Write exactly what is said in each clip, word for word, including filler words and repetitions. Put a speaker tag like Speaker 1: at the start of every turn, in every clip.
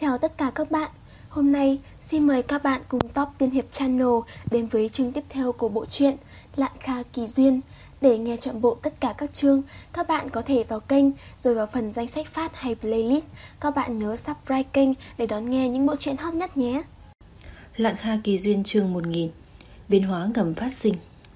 Speaker 1: Chào tất cả các bạn. Hôm nay xin mời các bạn cùng Top Tiên Hiệp Channel đến với chương tiếp theo của bộ truyện Lạn Kha Kỳ Duyên. Để nghe trọn bộ tất cả các chương, các bạn có thể vào kênh rồi vào phần danh sách phát hay playlist. Các bạn nhớ subscribe kênh để đón nghe những bộ truyện hot nhất nhé.
Speaker 2: Lạn Kha Kỳ Duyên chương một nghìn. Biến hóa ngầm phát sinh.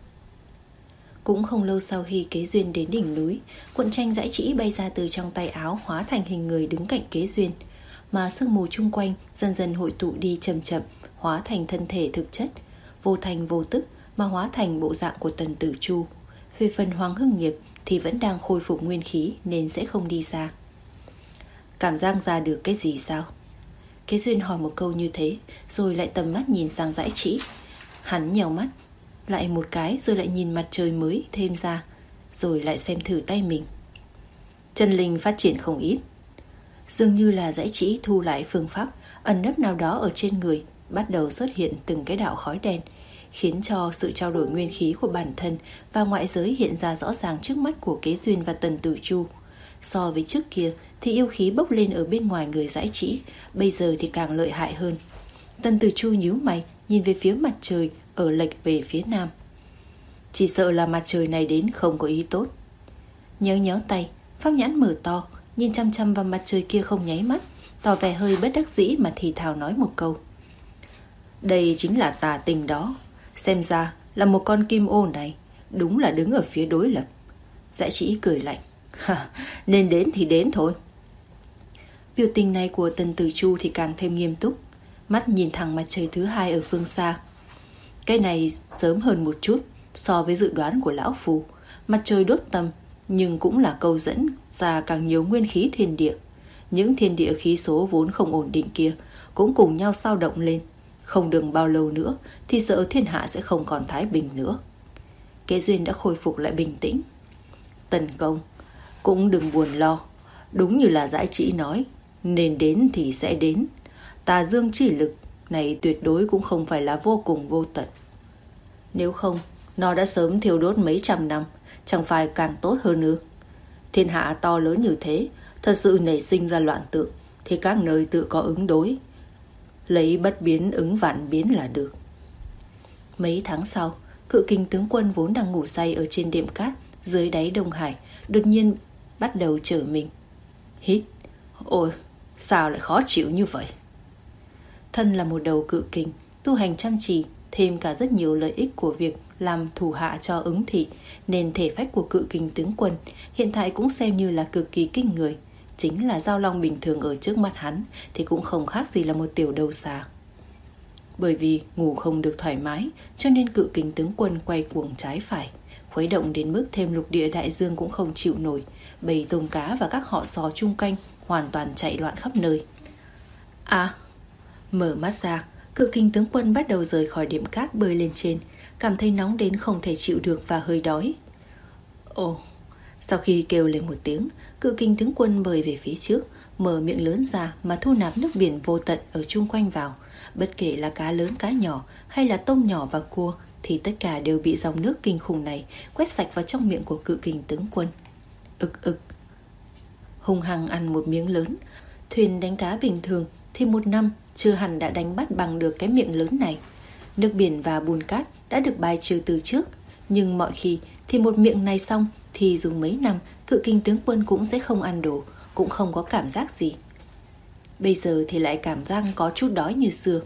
Speaker 2: Cũng không lâu sau khi Kế Duyên đến đỉnh núi, cuộn tranh dãi trĩ bay ra từ trong tay áo, hóa thành hình người đứng cạnh Kế Duyên. Mà sương mù chung quanh dần dần hội tụ đi chậm chậm, hóa thành thân thể thực chất, vô thành vô tức mà hóa thành bộ dạng của Tần Tử Chu. Về phần Hoàng Hưng Nghiệp thì vẫn đang khôi phục nguyên khí nên sẽ không đi ra. Cảm giác ra được cái gì sao? Kế Duyên hỏi một câu như thế, rồi lại tầm mắt nhìn sang dãi trĩ. Hắn nhèo mắt lại một cái, rồi lại nhìn mặt trời mới thêm ra, rồi lại xem thử tay mình. Chân linh phát triển không ít. Dường như là dãi trĩ thu lại phương pháp ẩn nấp nào đó ở trên người, bắt đầu xuất hiện từng cái đạo khói đen, khiến cho sự trao đổi nguyên khí của bản thân và ngoại giới hiện ra rõ ràng trước mắt của Kế Duyên và Tần Tử Chu. So với trước kia thì yêu khí bốc lên ở bên ngoài người dãi trĩ, bây giờ thì càng lợi hại hơn. Tần Tử Chu nhíu mày, nhìn về phía mặt trời ở lệch về phía nam. Chỉ sợ là mặt trời này đến không có ý tốt. Nhéo nhéo tay, pháp nhãn mở to, nhìn chăm chăm vào mặt trời kia không nháy mắt, tỏ vẻ hơi bất đắc dĩ mà thì thào nói một câu. Đây chính là tà tình đó. Xem ra là một con kim ô này đúng là đứng ở phía đối lập. Dãi trĩ cười lạnh. Nên đến thì đến thôi. Biểu tình này của Tần Tử Chu thì càng thêm nghiêm túc, mắt nhìn thẳng mặt trời thứ hai ở phương xa. Cái này sớm hơn một chút so với dự đoán của lão phù. Mặt trời đốt tầm, nhưng cũng là câu dẫn ra càng nhiều nguyên khí thiên địa. Những thiên địa khí số vốn không ổn định kia cũng cùng nhau xao động lên. Không được bao lâu nữa thì sợ thiên hạ sẽ không còn thái bình nữa. Kế Duyên đã khôi phục lại bình tĩnh. Tần công, cũng đừng buồn lo. Đúng như là dãi trĩ nói, nên đến thì sẽ đến. Tà dương chỉ lực này tuyệt đối cũng không phải là vô cùng vô tận. Nếu không, nó đã sớm thiêu đốt mấy trăm năm, chẳng phải càng tốt hơn nữa. Thiên hạ to lớn như thế, thật sự nảy sinh ra loạn tượng thì các nơi tự có ứng đối. Lấy bất biến ứng vạn biến là được. Mấy tháng sau, Cự Kình tướng quân vốn đang ngủ say ở trên đệm cát dưới đáy Đông Hải, đột nhiên bắt đầu trở mình. Hít. Ôi, sao lại khó chịu như vậy? Thân là một đầu cự kình, tu hành chăm chỉ, thêm cả rất nhiều lợi ích của việc làm thủ hạ cho ứng thị, nên thể phách của Cự Kình tướng quân hiện tại cũng xem như là cực kỳ kinh người. Chính là giao long bình thường ở trước mắt hắn thì cũng không khác gì là một tiểu đầu xà. Bởi vì ngủ không được thoải mái, cho nên Cự Kình tướng quân quay cuồng trái phải, khuấy động đến mức thêm lục địa đại dương cũng không chịu nổi. Bầy tôm cá và các họ sò chung quanh hoàn toàn chạy loạn khắp nơi. À, mở mắt ra, Cự Kình tướng quân bắt đầu rời khỏi điểm cát bơi lên trên, cảm thấy nóng đến không thể chịu được và hơi đói. Ồ, sau khi kêu lên một tiếng, Cự Kình tướng quân bơi về phía trước, mở miệng lớn ra mà thu nạp nước biển vô tận ở chung quanh vào. Bất kể là cá lớn cá nhỏ hay là tôm nhỏ và cua thì tất cả đều bị dòng nước kinh khủng này quét sạch vào trong miệng của Cự Kình tướng quân. Ực ực. Hung hăng ăn một miếng lớn. Thuyền đánh cá bình thường thì một năm chưa hẳn đã đánh bắt bằng được cái miệng lớn này. Nước biển và bùn cát đã được bài trừ từ trước, nhưng mọi khi thì một miệng này xong thì dù mấy năm Cự Kình tướng quân cũng sẽ không ăn đồ, cũng không có cảm giác gì. Bây giờ thì lại cảm giác có chút đói như xưa.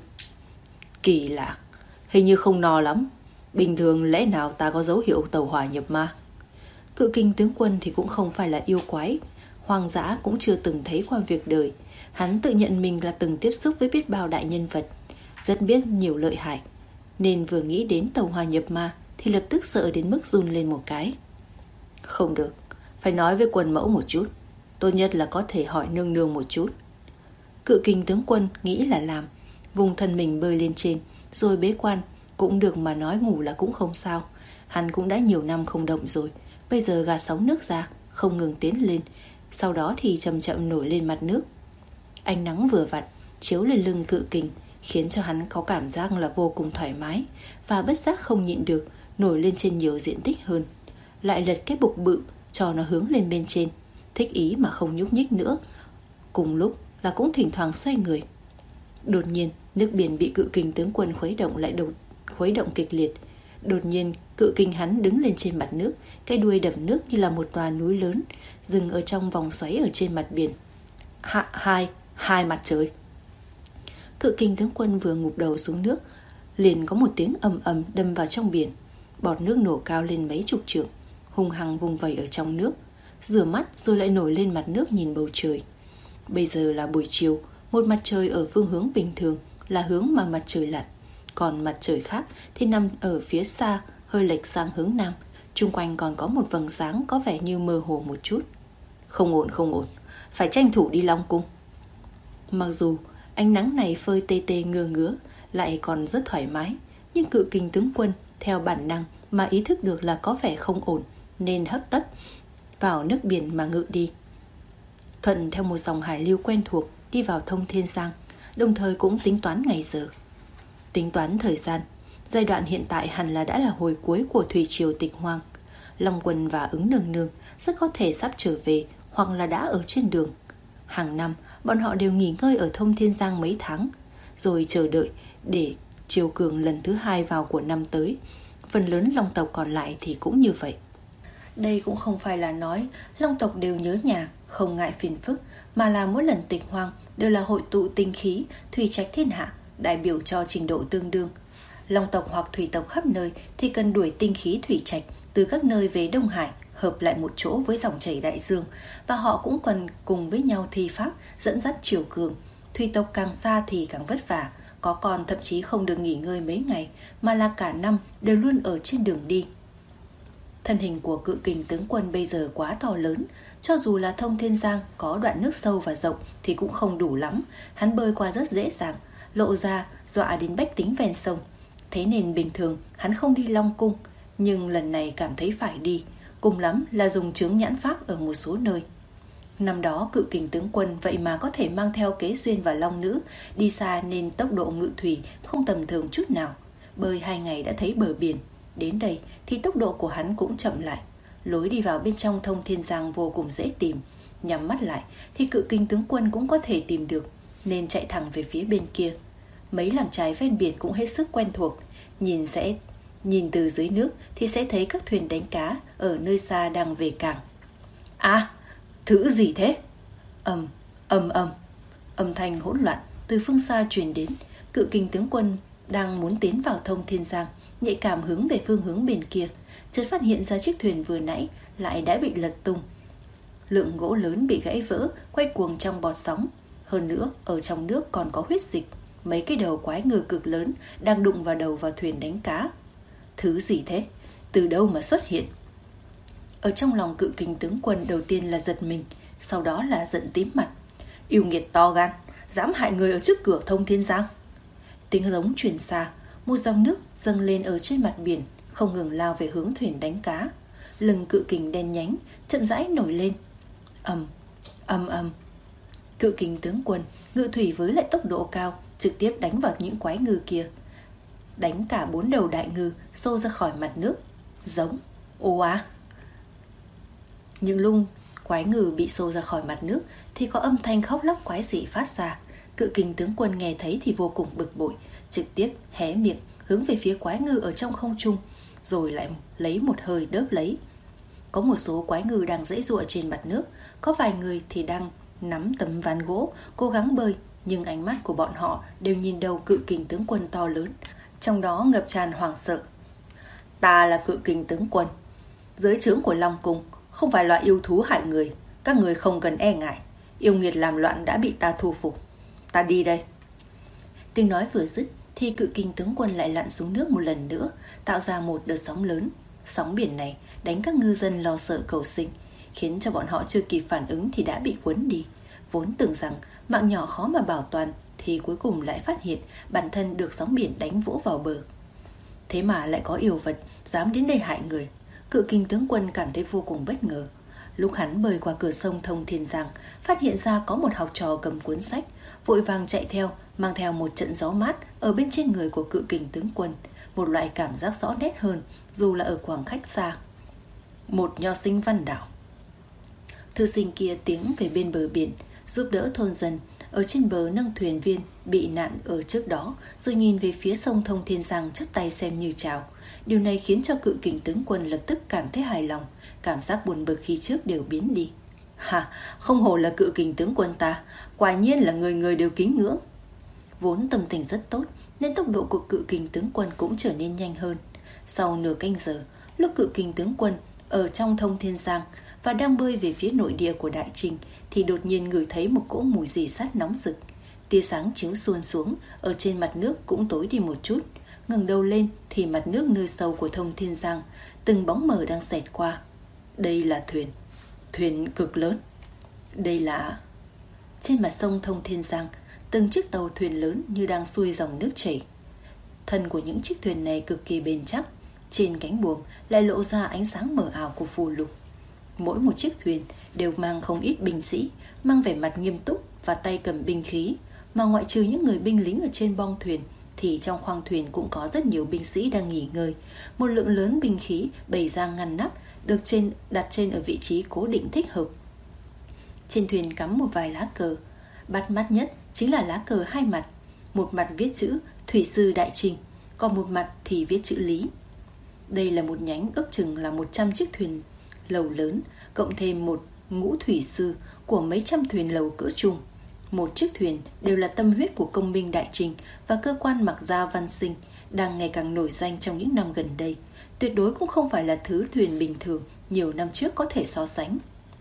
Speaker 2: Kỳ lạ, hình như không no lắm. Bình thường lẽ nào ta có dấu hiệu tẩu hỏa nhập ma? Cự Kình tướng quân thì cũng không phải là yêu quái, hoang dã cũng chưa từng thấy qua việc đời. Hắn tự nhận mình là từng tiếp xúc với biết bao đại nhân vật, rất biết nhiều lợi hại, nên vừa nghĩ đến tẩu hỏa nhập ma thì lập tức sợ đến mức run lên một cái. Không được, phải nói với quân mẫu một chút, tốt nhất là có thể hỏi nương nương một chút. Cự Kình tướng quân nghĩ là làm, vùng thân mình bơi lên trên, rồi bế quan. Cũng được mà nói ngủ là cũng không sao. Hắn cũng đã nhiều năm không động rồi, bây giờ gạt sóng nước ra, không ngừng tiến lên, sau đó thì chậm chậm nổi lên mặt nước. Ánh nắng vừa vặn chiếu lên lưng Cự Kình, khiến cho hắn có cảm giác là vô cùng thoải mái, và bất giác không nhịn được nổi lên trên nhiều diện tích hơn. Lại lật cái bục bự cho nó hướng lên bên trên, thích ý mà không nhúc nhích nữa. Cùng lúc là cũng thỉnh thoảng xoay người. Đột nhiên, nước biển bị cự kình tướng quân khuấy động lại đột khuấy động kịch liệt. Đột nhiên, cự kình hắn đứng lên trên mặt nước, cái đuôi đập nước như là một tòa núi lớn, dừng ở trong vòng xoáy ở trên mặt biển. Hạ, hai, hai mặt trời. Cự kình tướng quân vừa ngụp đầu xuống nước, liền có một tiếng ầm ầm đâm vào trong biển. Bọt nước nổ cao lên mấy chục trượng, hung hăng vung vẩy ở trong nước, rửa mắt rồi lại nổi lên mặt nước nhìn bầu trời. Bây giờ là buổi chiều, một mặt trời ở phương hướng bình thường là hướng mà mặt trời lặn, còn mặt trời khác thì nằm ở phía xa, hơi lệch sang hướng nam. Chung quanh còn có một vầng sáng có vẻ như mơ hồ một chút. Không ổn, không ổn, phải tranh thủ đi Long Cung. Mặc dù ánh nắng này phơi tê tê ngơ ngứa, lại còn rất thoải mái, nhưng cự kình tướng quân theo bản năng mà ý thức được là có vẻ không ổn, nên hấp tấp vào nước biển mà ngự đi. Thuận theo một dòng hải lưu quen thuộc đi vào Thông Thiên Giang, đồng thời cũng tính toán ngày giờ. Tính toán thời gian, giai đoạn hiện tại hẳn là đã là hồi cuối của thủy triều Tịch Hoang. Long Quân và Ứng Nương Nương rất có thể sắp trở về hoặc là đã ở trên đường. Hàng năm, bọn họ đều nghỉ ngơi ở Thông Thiên Giang mấy tháng, rồi chờ đợi để triều cường lần thứ hai vào của năm tới. Phần lớn Long tộc còn lại thì cũng như vậy. Đây cũng không phải là nói Long tộc đều nhớ nhà, không ngại phiền phức, mà là mỗi lần Tịch Hoang đều là hội tụ tinh khí, thủy trạch thiên hạ, đại biểu cho trình độ tương đương. Long tộc hoặc thủy tộc khắp nơi thì cần đuổi tinh khí thủy trạch từ các nơi về Đông Hải, hợp lại một chỗ với dòng chảy đại dương, và họ cũng cần cùng với nhau thi pháp dẫn dắt triều cường. Thủy tộc càng xa thì càng vất vả, có con thậm chí không được nghỉ ngơi mấy ngày, mà là cả năm đều luôn ở trên đường đi. Thân hình của cự kình tướng quân bây giờ quá to lớn, cho dù là Thông Thiên Giang có đoạn nước sâu và rộng thì cũng không đủ lắm, hắn bơi qua rất dễ dàng, lộ ra dọa đến bách tính ven sông. Thế nên bình thường hắn không đi Long Cung, nhưng lần này cảm thấy phải đi, cùng lắm là dùng chướng nhãn pháp ở một số nơi. Năm đó cự kình tướng quân vậy mà có thể mang theo Kế Duyên và Long Nữ đi xa, nên tốc độ ngự thủy không tầm thường chút nào. Bơi hai ngày đã thấy bờ biển. Đến đây thì tốc độ của hắn cũng chậm lại. Lối đi vào bên trong Thông Thiên Giang vô cùng dễ tìm. Nhắm mắt lại thì cự kình tướng quân cũng có thể tìm được, nên chạy thẳng về phía bên kia. Mấy làng chài ven biển cũng hết sức quen thuộc. Nhìn sẽ nhìn từ dưới nước thì sẽ thấy các thuyền đánh cá ở nơi xa đang về cảng. À, thứ gì thế? Ầm, ầm ầm, âm thanh hỗn loạn từ phương xa truyền đến. Cự kình tướng quân đang muốn tiến vào Thông Thiên Giang, nhạy cảm hướng về phương hướng bên kia, chợt phát hiện ra chiếc thuyền vừa nãy lại đã bị lật tung. Lượng gỗ lớn bị gãy vỡ, quay cuồng trong bọt sóng. Hơn nữa, ở trong nước còn có huyết dịch. Mấy cái đầu quái ngư cực lớn đang đụng vào đầu vào thuyền đánh cá. Thứ gì thế? Từ đâu mà xuất hiện? Ở trong lòng cự kình tướng quân đầu tiên là giật mình, sau đó là giận tím mặt. Yêu nghiệt to gan, dám hại người ở trước cửa Thông Thiên Giang. Tiếng giống truyền xa, một dòng nước dâng lên ở trên mặt biển, không ngừng lao về hướng thuyền đánh cá. Lưng cự kình đen nhánh chậm rãi nổi lên. Ầm, ầm ầm. Cự kình tướng quân ngự thủy với lại tốc độ cao, trực tiếp đánh vào những quái ngư kia, đánh cả bốn đầu đại ngư xô ra khỏi mặt nước. Giống, ô á. Những lung quái ngư bị xô ra khỏi mặt nước thì có âm thanh khóc lóc quái dị phát ra. Cự kình tướng quân nghe thấy thì vô cùng bực bội, trực tiếp hé miệng hướng về phía quái ngư ở trong không trung, rồi lại lấy một hơi đớp lấy. Có một số quái ngư đang giãy giụa trên mặt nước, có vài người thì đang nắm tấm ván gỗ cố gắng bơi, nhưng ánh mắt của bọn họ đều nhìn đầu cự kình tướng quân to lớn, trong đó ngập tràn hoảng sợ. Ta là cự kình tướng quân, dưới trướng của Long Cung, không phải loại yêu thú hại người. Các người không cần e ngại, yêu nghiệt làm loạn đã bị ta thu phục. Ta đi đây. Tiếng nói vừa dứt thì cự kình tướng quân lại lặn xuống nước một lần nữa, tạo ra một đợt sóng lớn. Sóng biển này đánh các ngư dân lo sợ cầu sinh, khiến cho bọn họ chưa kịp phản ứng thì đã bị cuốn đi. Vốn tưởng rằng mạng nhỏ khó mà bảo toàn, thì cuối cùng lại phát hiện bản thân được sóng biển đánh vỗ vào bờ. Thế mà lại có yêu vật dám đến đây hại người. Cự kình tướng quân cảm thấy vô cùng bất ngờ. Lúc hắn bơi qua cửa sông Thông Thiên Giang, phát hiện ra có một học trò cầm cuốn sách, vội vàng chạy theo, mang theo một trận gió mát ở bên trên người của cự kình tướng quân, một loại cảm giác rõ nét hơn dù là ở khoảng cách xa. Một nho sinh văn đảo. Thư sinh kia tiến về bên bờ biển, giúp đỡ thôn dân ở trên bờ nâng thuyền viên bị nạn ở trước đó, rồi nhìn về phía sông Thông Thiên Giang chắp tay xem như chào. Điều này khiến cho Cự Kình tướng quân lập tức cảm thấy hài lòng, cảm giác buồn bực khi trước đều biến đi. Hà, không hổ là Cự Kình tướng quân ta, quả nhiên là người người đều kính ngưỡng. Vốn tâm tình rất tốt nên tốc độ của Cự Kình tướng quân cũng trở nên nhanh hơn. Sau nửa canh giờ, lúc Cự Kình tướng quân ở trong Thông Thiên Giang và đang bơi về phía nội địa của Đại Trinh thì đột nhiên ngửi thấy một cỗ mùi rỉ sắt nóng rực. Tia sáng chiếu xuôn xuống, ở trên mặt nước cũng tối đi một chút. Ngẩng đầu lên thì mặt nước nơi sâu của Thông Thiên Giang, từng bóng mờ đang xẹt qua. Đây là thuyền, thuyền cực lớn. Đây là... Trên mặt sông Thông Thiên Giang, từng chiếc tàu thuyền lớn như đang xuôi dòng nước chảy. Thân của những chiếc thuyền này cực kỳ bền chắc, trên cánh buồm lại lộ ra ánh sáng mờ ảo của phù lục. Mỗi một chiếc thuyền đều mang không ít binh sĩ, mang vẻ mặt nghiêm túc và tay cầm binh khí, mà ngoại trừ những người binh lính ở trên bong thuyền thì trong khoang thuyền cũng có rất nhiều binh sĩ đang nghỉ ngơi. Một lượng lớn binh khí bày ra ngăn nắp, được trên đặt trên ở vị trí cố định thích hợp. Trên thuyền cắm một vài lá cờ, bắt mắt nhất chính là lá cờ hai mặt, một mặt viết chữ Thủy sư Đại Trinh, còn một mặt thì viết chữ Lý. Đây là một nhánh ước chừng là một trăm chiếc thuyền lầu lớn, cộng thêm một ngũ thủy sư của mấy trăm thuyền lầu cỡ trung. Một chiếc thuyền đều là tâm huyết của công binh Đại Trinh và cơ quan Mạc Gia Văn Sinh, đang ngày càng nổi danh trong những năm gần đây. Tuyệt đối cũng không phải là thứ thuyền bình thường nhiều năm trước có thể so sánh.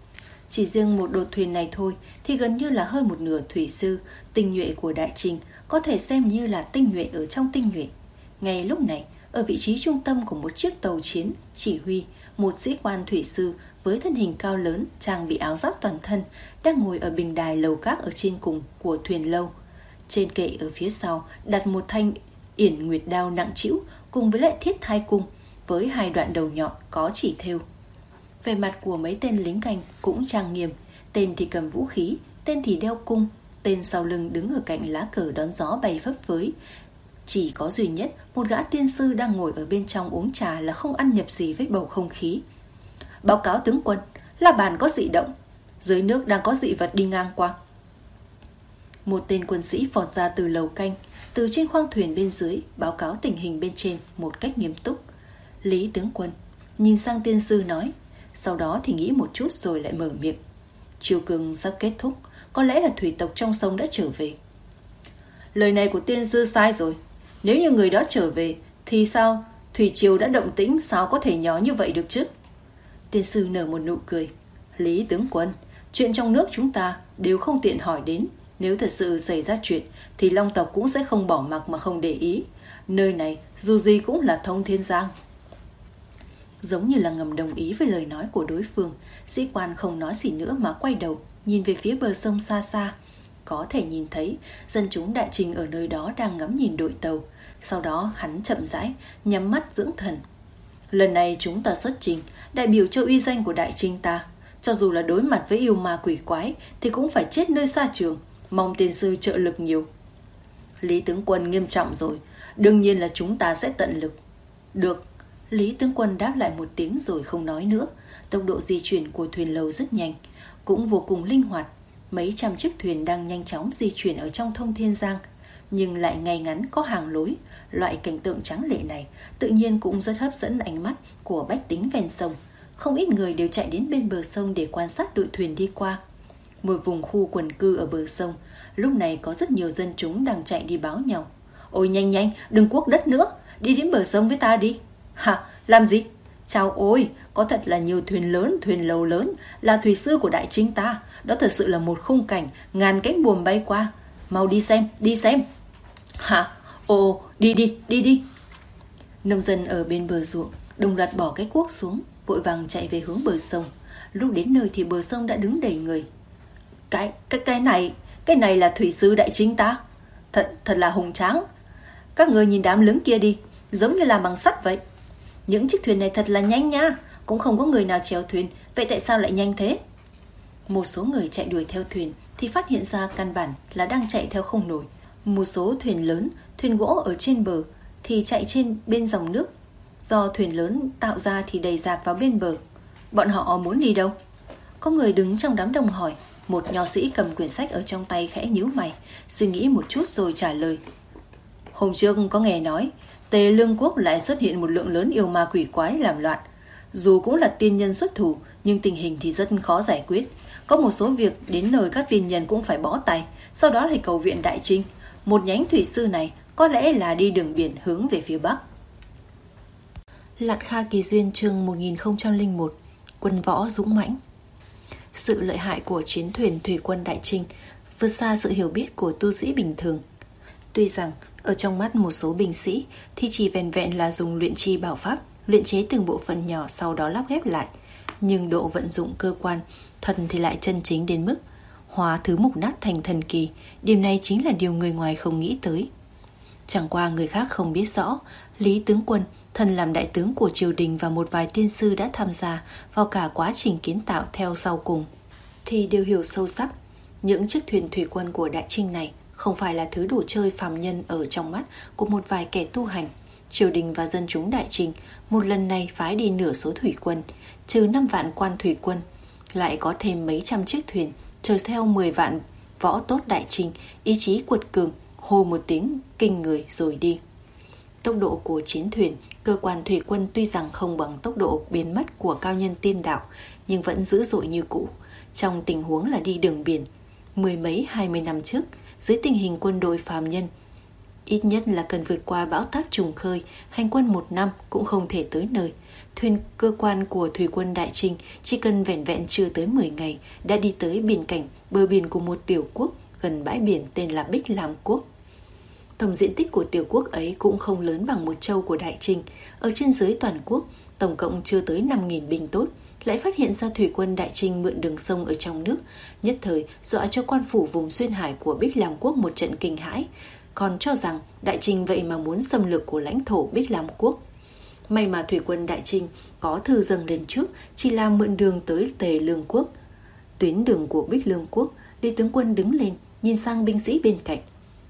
Speaker 2: Chỉ riêng một đột thuyền này thôi thì gần như là hơn một nửa thủy sư tinh nhuệ của Đại Trinh, có thể xem như là tinh nhuệ ở trong tinh nhuệ. Ngay lúc này, ở vị trí trung tâm của một chiếc tàu chiến chỉ huy, một sĩ quan thủy sư với thân hình cao lớn, trang bị áo giáp toàn thân, đang ngồi ở bình đài lầu các ở trên cùng của thuyền lâu. Trên kệ ở phía sau đặt một thanh yển nguyệt đao nặng trĩu cùng với lại thiết thai cung với hai đoạn đầu nhọn có chỉ thêu. Về mặt của mấy tên lính canh cũng trang nghiêm, tên thì cầm vũ khí, tên thì đeo cung, tên sau lưng đứng ở cạnh lá cờ đón gió bay phấp phới. Chỉ có duy nhất một gã tiên sư đang ngồi ở bên trong uống trà là không ăn nhập gì với bầu không khí. Báo cáo tướng quân, La Bàn có dị động, dưới nước đang có dị vật đi ngang qua. Một tên quân sĩ vọt ra từ lầu canh, từ trên khoang thuyền bên dưới, báo cáo tình hình bên trên một cách nghiêm túc. Lý tướng quân nhìn sang tiên sư nói, sau đó thì nghĩ một chút rồi lại mở miệng. Triều cường sắp kết thúc, có lẽ là thủy tộc trong sông đã trở về. Lời này của tiên sư sai rồi. Nếu như người đó trở về thì sao thủy triều đã động tĩnh, sao có thể nhỏ như vậy được chứ? Tiên sư nở một nụ cười. Lý tướng quân, chuyện trong nước chúng ta đều không tiện hỏi đến. Nếu thật sự xảy ra chuyện thì Long tộc cũng sẽ không bỏ mặc mà không để ý. Nơi này dù gì cũng là Thông Thiên Giang. Giống như là ngầm đồng ý với lời nói của đối phương, sĩ quan không nói gì nữa mà quay đầu nhìn về phía bờ sông xa xa. Có thể nhìn thấy dân chúng Đại Trinh ở nơi đó đang ngắm nhìn đội tàu. Sau đó hắn chậm rãi nhắm mắt dưỡng thần. Lần này chúng ta xuất trình, đại biểu cho uy danh của Đại Trinh ta. Cho dù là đối mặt với yêu ma quỷ quái thì cũng phải chết nơi xa trường. Mong tiên sư trợ lực nhiều. Lý tướng quân nghiêm trọng rồi, đương nhiên là chúng ta sẽ tận lực. Được. Lý tướng quân đáp lại một tiếng rồi không nói nữa. Tốc độ di chuyển của thuyền lầu rất nhanh, cũng vô cùng linh hoạt. Mấy trăm chiếc thuyền đang nhanh chóng di chuyển ở trong Thông Thiên Giang, nhưng lại ngay ngắn có hàng lối. Loại cảnh tượng tráng lệ này tự nhiên cũng rất hấp dẫn ánh mắt của bách tính ven sông. Không ít người đều chạy đến bên bờ sông để quan sát đội thuyền đi qua. Một vùng khu quần cư ở bờ sông, lúc này có rất nhiều dân chúng đang chạy đi báo nhau. Ôi nhanh nhanh, đừng cuốc đất nữa, đi đến bờ sông với ta đi. Hả, làm gì? Chào ôi, có thật là nhiều thuyền lớn, thuyền lầu lớn, là thủy sư của Đại Trinh ta. Đó thật sự là một khung cảnh, ngàn cánh buồm bay qua. Mau đi xem, đi xem. Hả? Ồ, đi đi, đi đi. Nông dân ở bên bờ ruộng đồng loạt bỏ cái cuốc xuống, vội vàng chạy về hướng bờ sông. Lúc đến nơi thì bờ sông đã đứng đầy người. Cái, cái, cái này, cái này là thủy sư Đại Trinh ta. Thật, thật là hùng tráng. Các người nhìn đám lứng kia đi, giống như làm bằng sắt vậy. Những chiếc thuyền này thật là nhanh nha, cũng không có người nào chèo thuyền, vậy tại sao lại nhanh thế? Một số người chạy đuổi theo thuyền thì phát hiện ra căn bản là đang chạy theo không nổi. Một số thuyền lớn, thuyền gỗ ở trên bờ thì chạy trên bên dòng nước. Do thuyền lớn tạo ra thì đầy dạt vào bên bờ. Bọn họ muốn đi đâu? Có người đứng trong đám đông hỏi. Một nho sĩ cầm quyển sách ở trong tay khẽ nhíu mày, suy nghĩ một chút rồi trả lời. Hôm trước có nghe nói Tề Lương Quốc lại xuất hiện một lượng lớn yêu ma quỷ quái làm loạn. Dù cũng là tiên nhân xuất thủ, nhưng tình hình thì rất khó giải quyết. Có một số việc đến nơi các tiên nhân cũng phải bó tay, sau đó thì cầu viện Đại Trinh. Một nhánh thủy sư này có lẽ là đi đường biển hướng về phía Bắc. Lạn Kha Kỳ Duyên chương một nghìn không trăm lẻ một. Quân võ dũng mãnh. Sự lợi hại của chiến thuyền thủy quân Đại Trinh vượt xa sự hiểu biết của tu sĩ bình thường. Tuy rằng ở trong mắt một số binh sĩ thì chỉ vẹn vẹn là dùng luyện chi bảo pháp, luyện chế từng bộ phận nhỏ sau đó lắp ghép lại, nhưng độ vận dụng cơ quan thần thì lại chân chính đến mức hóa thứ mục nát thành thần kỳ. Điều này chính là điều người ngoài không nghĩ tới. Chẳng qua người khác không biết rõ, Lý tướng quân, thần làm đại tướng của triều đình và một vài tiên sư đã tham gia vào cả quá trình kiến tạo theo sau cùng, thì đều hiểu sâu sắc những chiếc thuyền thủy quân của Đại Trinh này không phải là thứ đồ chơi phàm nhân ở trong mắt của một vài kẻ tu hành. Triều đình và dân chúng Đại Trinh một lần này phái đi nửa số thủy quân, trừ năm vạn quan thủy quân, lại có thêm mấy trăm chiếc thuyền, chờ theo mười vạn võ tốt Đại Trinh, ý chí quật cường, hô một tiếng kinh người rồi đi. Tốc độ của chiến thuyền, cơ quan thủy quân tuy rằng không bằng tốc độ biến mất của cao nhân tiên đạo, nhưng vẫn dữ dội như cũ. Trong tình huống là đi đường biển, mười mấy hai mươi năm trước, dưới tình hình quân đội phàm nhân, ít nhất là cần vượt qua bão táp trùng khơi, hành quân một năm cũng không thể tới nơi. Thuyền cơ quan của thủy quân Đại Trinh chỉ cần vẻn vẹn chưa tới mười ngày đã đi tới biển cảnh bờ biển của một tiểu quốc gần bãi biển tên là Bích Lam Quốc. Tổng diện tích của tiểu quốc ấy cũng không lớn bằng một châu của Đại Trinh. Ở trên dưới toàn quốc, tổng cộng chưa tới năm nghìn binh tốt, lại phát hiện ra thủy quân Đại Trinh mượn đường sông ở trong nước, nhất thời dọa cho quan phủ vùng xuyên hải của Bích Lam Quốc một trận kinh hãi, còn cho rằng Đại Trinh vậy mà muốn xâm lược của lãnh thổ Bích Lam Quốc. May mà thủy quân Đại Trinh có thư dâng lên trước, chỉ làm mượn đường tới Tề Lương Quốc. Tuyến đường của Bích Lương Quốc, Lý tướng quân đứng lên, nhìn sang binh sĩ bên cạnh.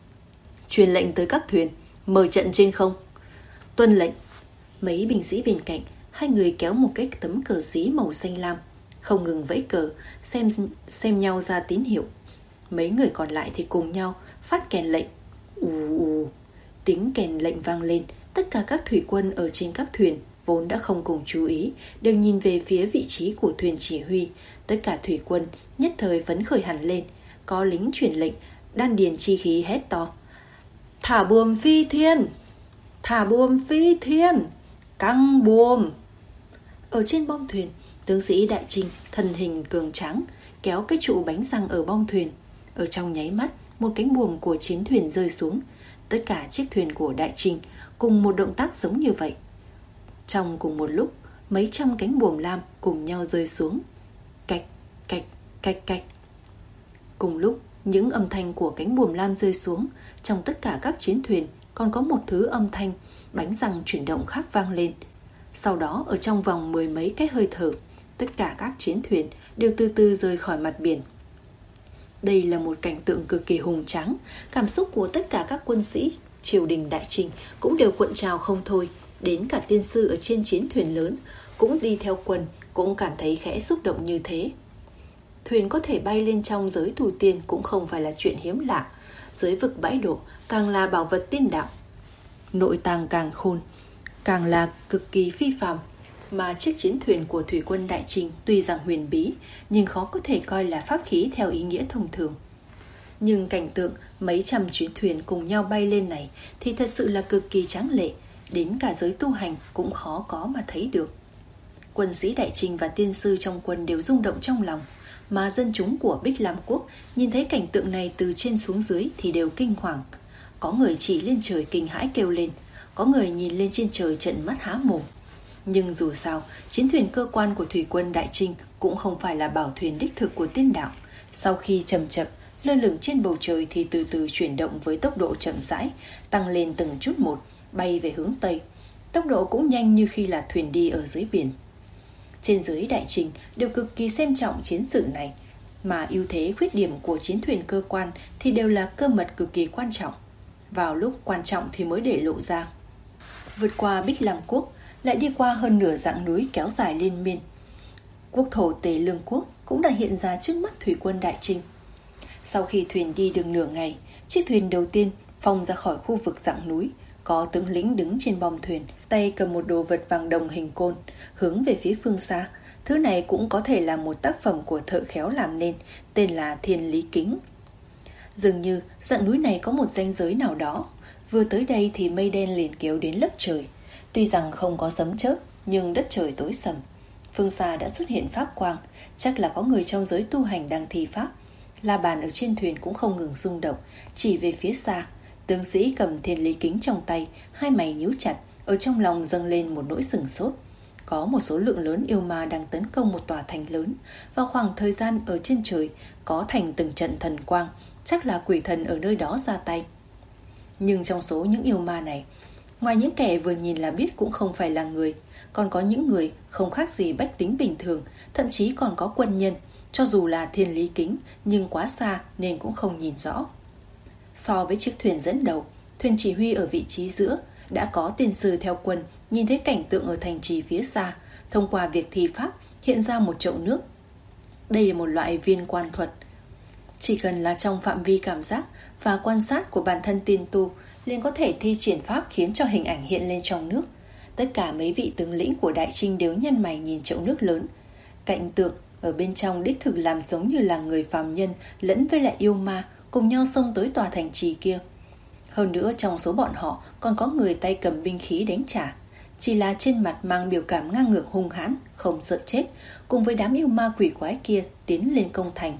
Speaker 2: Truyền lệnh tới các thuyền, mời trận trên không. Tuân lệnh. Mấy binh sĩ bên cạnh, hai người kéo một cái tấm cờ xí màu xanh lam, không ngừng vẫy cờ, xem xem nhau ra tín hiệu. Mấy người còn lại thì cùng nhau phát kèn lệnh. Ù ù, tiếng kèn lệnh vang lên. Tất cả các thủy quân ở trên các thuyền vốn đã không cùng chú ý, đều nhìn về phía vị trí của thuyền chỉ huy. Tất cả thủy quân nhất thời phấn khởi hẳn lên. Có lính truyền lệnh, đan điền chi khí hét to: Thả buồm phi thiên! Thả buồm phi thiên! Căng buồm! Ở trên bong thuyền, tướng sĩ Đại Trinh thân hình cường tráng kéo cái trụ bánh răng ở bong thuyền. Ở trong nháy mắt, một cánh buồm của chiến thuyền rơi xuống. Tất cả chiếc thuyền của Đại Trinh cùng một động tác giống như vậy. Trong cùng một lúc, mấy trăm cánh buồm lam cùng nhau rơi xuống. Cạch, cạch, cạch, cạch. Cùng lúc, những âm thanh của cánh buồm lam rơi xuống, trong tất cả các chiến thuyền còn có một thứ âm thanh bánh răng chuyển động khác vang lên. Sau đó, ở trong vòng mười mấy cái hơi thở, tất cả các chiến thuyền đều từ từ rời khỏi mặt biển. Đây là một cảnh tượng cực kỳ hùng tráng. Cảm xúc của tất cả các quân sĩ triều đình Đại Trinh cũng đều cuộn trào không thôi. Đến cả tiên sư ở trên chiến thuyền lớn cũng đi theo quân, cũng cảm thấy khẽ xúc động như thế. Thuyền có thể bay lên trong giới tu tiên cũng không phải là chuyện hiếm lạ. Giới vực bãi độ càng là bảo vật tiên đạo, nội tàng càng khôn, càng là cực kỳ phi phàm. Mà chiếc chiến thuyền của thủy quân Đại Trinh tuy rằng huyền bí, nhưng khó có thể coi là pháp khí theo ý nghĩa thông thường. Nhưng cảnh tượng mấy trăm chuyến thuyền cùng nhau bay lên này thì thật sự là cực kỳ tráng lệ, đến cả giới tu hành cũng khó có mà thấy được. Quân sĩ Đại Trinh và tiên sư trong quân đều rung động trong lòng, mà dân chúng của Bích Lam Quốc nhìn thấy cảnh tượng này từ trên xuống dưới thì đều kinh hoàng. Có người chỉ lên trời kinh hãi kêu lên, có người nhìn lên trên trời trợn mắt há mồm. Nhưng dù sao, chiến thuyền cơ quan của thủy quân Đại Trinh cũng không phải là bảo thuyền đích thực của tiên đạo. Sau khi chậm chậm lơ lửng trên bầu trời thì từ từ chuyển động với tốc độ chậm rãi, tăng lên từng chút một, bay về hướng Tây. Tốc độ cũng nhanh như khi là thuyền đi ở dưới biển. Trên dưới Đại Trinh đều cực kỳ xem trọng chiến sự này, mà ưu thế khuyết điểm của chiến thuyền cơ quan thì đều là cơ mật cực kỳ quan trọng. Vào lúc quan trọng thì mới để lộ ra. Vượt qua Bích Lam Quốc, lại đi qua hơn nửa dãy núi kéo dài liên miên. Quốc thổ Tề Lương Quốc cũng đã hiện ra trước mắt thủy quân Đại Trinh. Sau khi thuyền đi được nửa ngày, chiếc thuyền đầu tiên phóng ra khỏi khu vực dặng núi. Có tướng lĩnh đứng trên bong thuyền, tay cầm một đồ vật vàng đồng hình côn, hướng về phía phương xa. Thứ này cũng có thể là một tác phẩm của thợ khéo làm nên, tên là Thiên Lý Kính. Dường như dặng núi này có một ranh giới nào đó. Vừa tới đây thì mây đen liền kéo đến lấp trời. Tuy rằng không có sấm chớp, nhưng đất trời tối sầm. Phương xa đã xuất hiện pháp quang, chắc là có người trong giới tu hành đang thi pháp. La bàn ở trên thuyền cũng không ngừng rung động, chỉ về phía xa. Tướng sĩ cầm Thiên Lý Kính trong tay, hai mày nhíu chặt, ở trong lòng dâng lên một nỗi sửng sốt. Có một số lượng lớn yêu ma đang tấn công một tòa thành lớn. Vào khoảng thời gian ở trên trời, có thành từng trận thần quang, chắc là quỷ thần ở nơi đó ra tay. Nhưng trong số những yêu ma này, ngoài những kẻ vừa nhìn là biết cũng không phải là người, còn có những người không khác gì bách tính bình thường, thậm chí còn có quân nhân. Cho dù là Thiên Lý Kính, nhưng quá xa nên cũng không nhìn rõ. So với chiếc thuyền dẫn đầu, thuyền chỉ huy ở vị trí giữa, đã có tiên sư theo quân nhìn thấy cảnh tượng ở thành trì phía xa, thông qua việc thi pháp hiện ra một chậu nước. Đây là một loại viên quan thuật. Chỉ cần là trong phạm vi cảm giác và quan sát của bản thân tiên tu, liền có thể thi triển pháp khiến cho hình ảnh hiện lên trong nước. Tất cả mấy vị tướng lĩnh của Đại Trinh đều nhăn mày nhìn chậu nước lớn. Cảnh tượng ở bên trong đích thực làm giống như là người phàm nhân lẫn với lại yêu ma cùng nhau xông tới tòa thành trì kia. Hơn nữa trong số bọn họ còn có người tay cầm binh khí đánh trả, chỉ là trên mặt mang biểu cảm ngang ngược hung hãn, không sợ chết, cùng với đám yêu ma quỷ quái kia tiến lên công thành.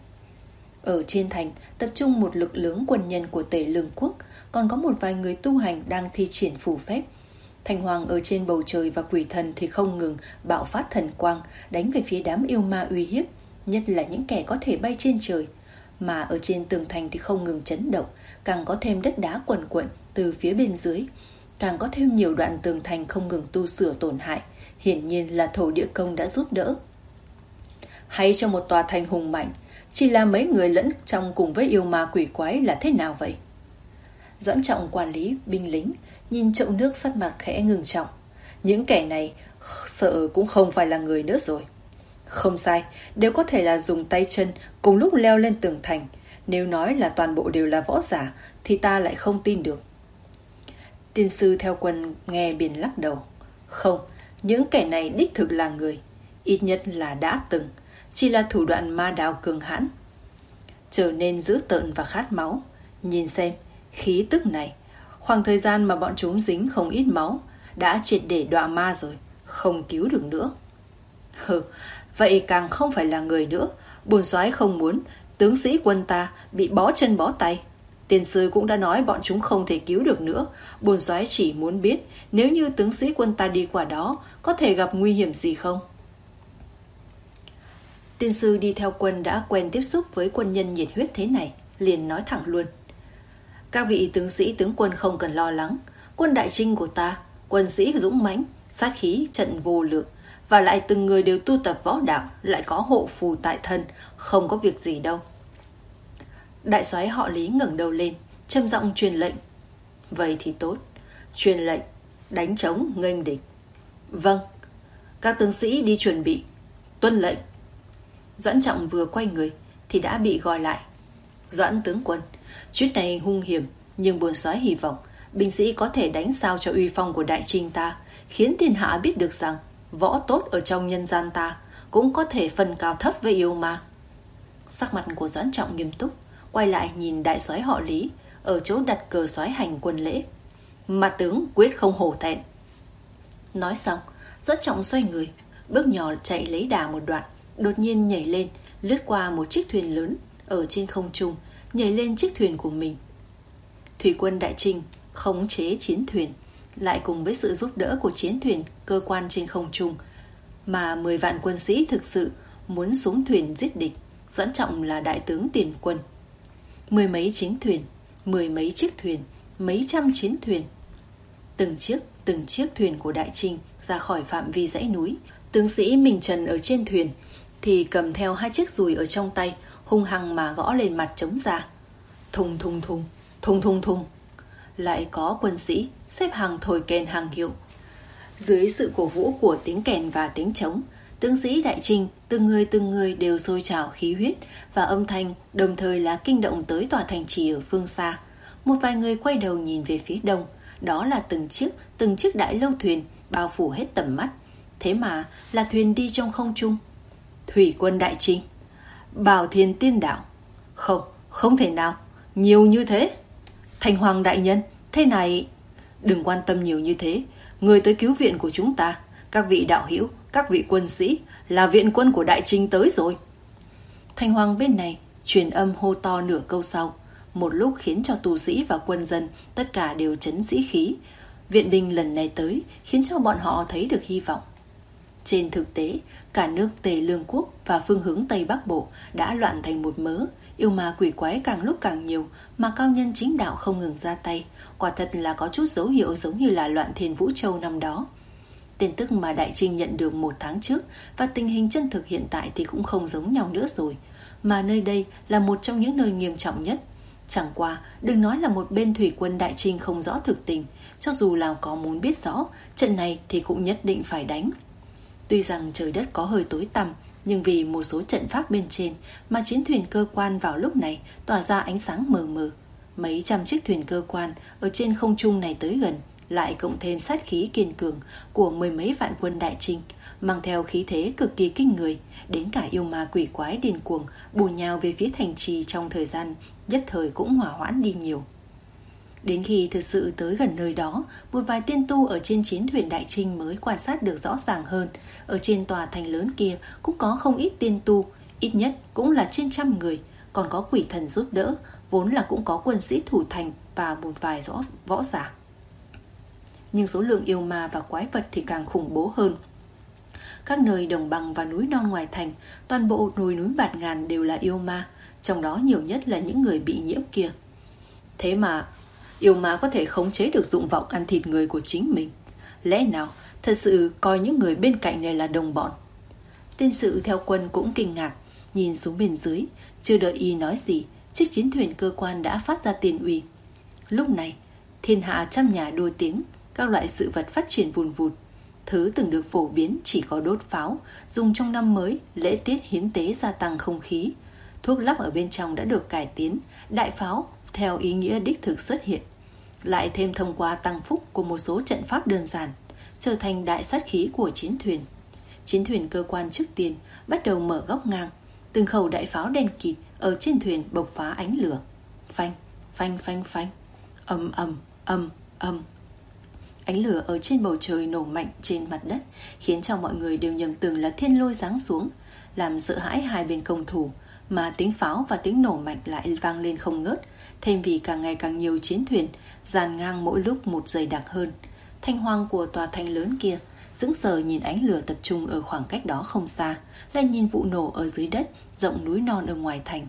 Speaker 2: Ở trên thành tập trung một lực lớn quân nhân của Tề Lương Quốc, còn có một vài người tu hành đang thi triển phù phép. Thành hoàng ở trên bầu trời và quỷ thần thì không ngừng bạo phát thần quang, đánh về phía đám yêu ma uy hiếp, nhất là những kẻ có thể bay trên trời. Mà ở trên tường thành thì không ngừng chấn động, càng có thêm đất đá quần quận từ phía bên dưới, càng có thêm nhiều đoạn tường thành không ngừng tu sửa tổn hại, hiển nhiên là thổ địa công đã giúp đỡ. Hay cho một tòa thành hùng mạnh, chỉ là mấy người lẫn trong cùng với yêu ma quỷ quái là thế nào vậy? Doãn Trọng quản lý binh lính nhìn chậu nước sắc mặt khẽ ngừng trọng. Những kẻ này sợ cũng không phải là người nữa rồi. Không sai, đều có thể là dùng tay chân cùng lúc leo lên tường thành. Nếu nói là toàn bộ đều là võ giả thì ta lại không tin được. Tiên sư theo quân nghe biển lắc đầu. Không, những kẻ này đích thực là người, ít nhất là đã từng, chỉ là thủ đoạn ma đạo cường hãn, trở nên dữ tợn và khát máu. Nhìn xem, khí tức này, khoảng thời gian mà bọn chúng dính không ít máu, đã triệt để đọa ma rồi, không cứu được nữa. Hừ, vậy càng không phải là người nữa. Bổn soái không muốn tướng sĩ quân ta bị bó chân bó tay. Tiên sư cũng đã nói bọn chúng không thể cứu được nữa. Bổn soái chỉ muốn biết nếu như tướng sĩ quân ta đi qua đó có thể gặp nguy hiểm gì không. Tiên sư đi theo quân đã quen tiếp xúc với quân nhân nhiệt huyết thế này, liền nói thẳng luôn. Các vị tướng sĩ tướng quân không cần lo lắng. Quân Đại Trinh của ta, quân sĩ dũng mãnh, sát khí trận vô lượng, và lại từng người đều tu tập võ đạo, lại có hộ phù tại thân, không có việc gì đâu. Đại soái họ Lý ngẩng đầu lên, trầm giọng truyền lệnh. Vậy thì tốt, truyền lệnh, đánh trống nghênh địch. Vâng. Các tướng sĩ đi chuẩn bị, tuân lệnh. Doãn Trọng vừa quay người thì đã bị gọi lại. Doãn tướng quân, chuyến này hung hiểm, nhưng bổn soái hy vọng binh sĩ có thể đánh sao cho uy phong của Đại Trinh ta, khiến thiên hạ biết được rằng võ tốt ở trong nhân gian ta cũng có thể phân cao thấp với yêu ma. Sắc mặt của Doãn Trọng nghiêm túc, quay lại nhìn đại soái họ Lý ở chỗ đặt cờ soái hành quân lễ. Mặt tướng quyết không hổ thẹn. Nói xong, Doãn Trọng xoay người, bước nhỏ chạy lấy đà một đoạn, đột nhiên nhảy lên, lướt qua một chiếc thuyền lớn ở trên không trung, nhảy lên chiếc thuyền của mình. Thủy quân Đại Trinh khống chế chiến thuyền, lại cùng với sự giúp đỡ của chiến thuyền cơ quan trên không trung, mà mười vạn quân sĩ thực sự muốn xuống thuyền giết địch. Doãn Trọng là đại tướng tiền quân. Mười mấy chiến thuyền, mười mấy chiếc thuyền, mấy trăm chiến thuyền. Từng chiếc, từng chiếc thuyền của Đại Trinh ra khỏi phạm vi dãy núi. Tướng sĩ mình trần ở trên thuyền thì cầm theo hai chiếc dùi ở trong tay, hung hăng mà gõ lên mặt trống ra. Thùng thùng thùng, thùng thùng thùng. Lại có quân sĩ xếp hàng thổi kèn hàng hiệu. Dưới sự cổ vũ của tiếng kèn và tiếng trống, Tướng sĩ Đại Trinh từng người từng người đều sôi trào khí huyết, và âm thanh đồng thời là kinh động tới tòa thành trì ở phương xa. Một vài người quay đầu nhìn về phía đông, đó là từng chiếc từng chiếc đại lâu thuyền bao phủ hết tầm mắt. Thế mà là thuyền đi trong không trung. Thủy quân Đại Trinh, Bảo Thiên Tiên Đạo. Không, không thể nào, nhiều như thế. Thành Hoàng đại nhân, thế này... Đừng quan tâm nhiều như thế, người tới cứu viện của chúng ta, các vị đạo hữu, các vị quân sĩ, là viện quân của Đại Trinh tới rồi. Thành Hoàng bên này truyền âm hô to nửa câu sau, một lúc khiến cho tu sĩ và quân dân tất cả đều trấn sĩ khí. Viện binh lần này tới khiến cho bọn họ thấy được hy vọng. Trên thực tế, cả nước Tề Lương Quốc và phương hướng Tây Bắc Bộ đã loạn thành một mớ, yêu ma quỷ quái càng lúc càng nhiều, mà cao nhân chính đạo không ngừng ra tay. Quả thật là có chút dấu hiệu giống như là loạn Thiên Vũ Châu năm đó. Tin tức mà Đại Trinh nhận được một tháng trước và tình hình chân thực hiện tại thì cũng không giống nhau nữa rồi. Mà nơi đây là một trong những nơi nghiêm trọng nhất. Chẳng qua, đừng nói là một bên thủy quân Đại Trinh không rõ thực tình, cho dù là có muốn biết rõ, trận này thì cũng nhất định phải đánh. Tuy rằng trời đất có hơi tối tăm, nhưng vì một số trận pháp bên trên mà chiến thuyền cơ quan vào lúc này tỏa ra ánh sáng mờ mờ. Mấy trăm chiếc thuyền cơ quan ở trên không trung này tới gần, lại cộng thêm sát khí kiên cường của mười mấy vạn quân Đại Trinh, mang theo khí thế cực kỳ kinh người, đến cả yêu ma quỷ quái điên cuồng bù nhào về phía thành trì trong thời gian nhất thời cũng hỏa hoãn đi nhiều. Đến khi thực sự tới gần nơi đó, một vài tiên tu ở trên chiến thuyền Đại Trinh mới quan sát được rõ ràng hơn. Ở trên tòa thành lớn kia cũng có không ít tiên tu, ít nhất cũng là trên trăm người, còn có quỷ thần giúp đỡ, vốn là cũng có quân sĩ thủ thành và một vài rõ võ giả. Nhưng số lượng yêu ma và quái vật thì càng khủng bố hơn. Các nơi đồng bằng và núi non ngoài thành, toàn bộ đồi núi bạt ngàn đều là yêu ma, trong đó nhiều nhất là những người bị nhiễm kia. Thế mà yêu ma có thể khống chế được dụng vọng ăn thịt người của chính mình. Lẽ nào thật sự coi những người bên cạnh này là đồng bọn? Tiên sự theo quân cũng kinh ngạc, nhìn xuống bên dưới, chưa đợi y nói gì, chiếc chiến thuyền cơ quan đã phát ra tiền uy. Lúc này, thiên hạ trăm nhà đua tiếng, các loại sự vật phát triển vùn vụt. Thứ từng được phổ biến chỉ có đốt pháo, dùng trong năm mới, lễ tiết hiến tế gia tăng không khí. Thuốc lắp ở bên trong đã được cải tiến, đại pháo theo ý nghĩa đích thực xuất hiện. Lại thêm thông qua tăng phúc của một số trận pháp đơn giản, trở thành đại sát khí của chiến thuyền. Chiến thuyền cơ quan trước tiên bắt đầu mở góc ngang, từng khẩu đại pháo đen kịt ở trên thuyền bộc phá ánh lửa. Phanh, phanh phanh phanh, ầm ầm ầm ầm. Ánh lửa ở trên bầu trời nổ mạnh trên mặt đất, khiến cho mọi người đều nhầm tưởng là thiên lôi giáng xuống, làm sợ hãi hai bên công thủ. Mà tiếng pháo và tiếng nổ mạnh lại vang lên không ngớt, thêm vì càng ngày càng nhiều chiến thuyền dàn ngang mỗi lúc một dày đặc hơn. Thanh hoang của tòa thành lớn kia sững sờ nhìn ánh lửa tập trung ở khoảng cách đó không xa, lại nhìn vụ nổ ở dưới đất rộng núi non ở ngoài thành.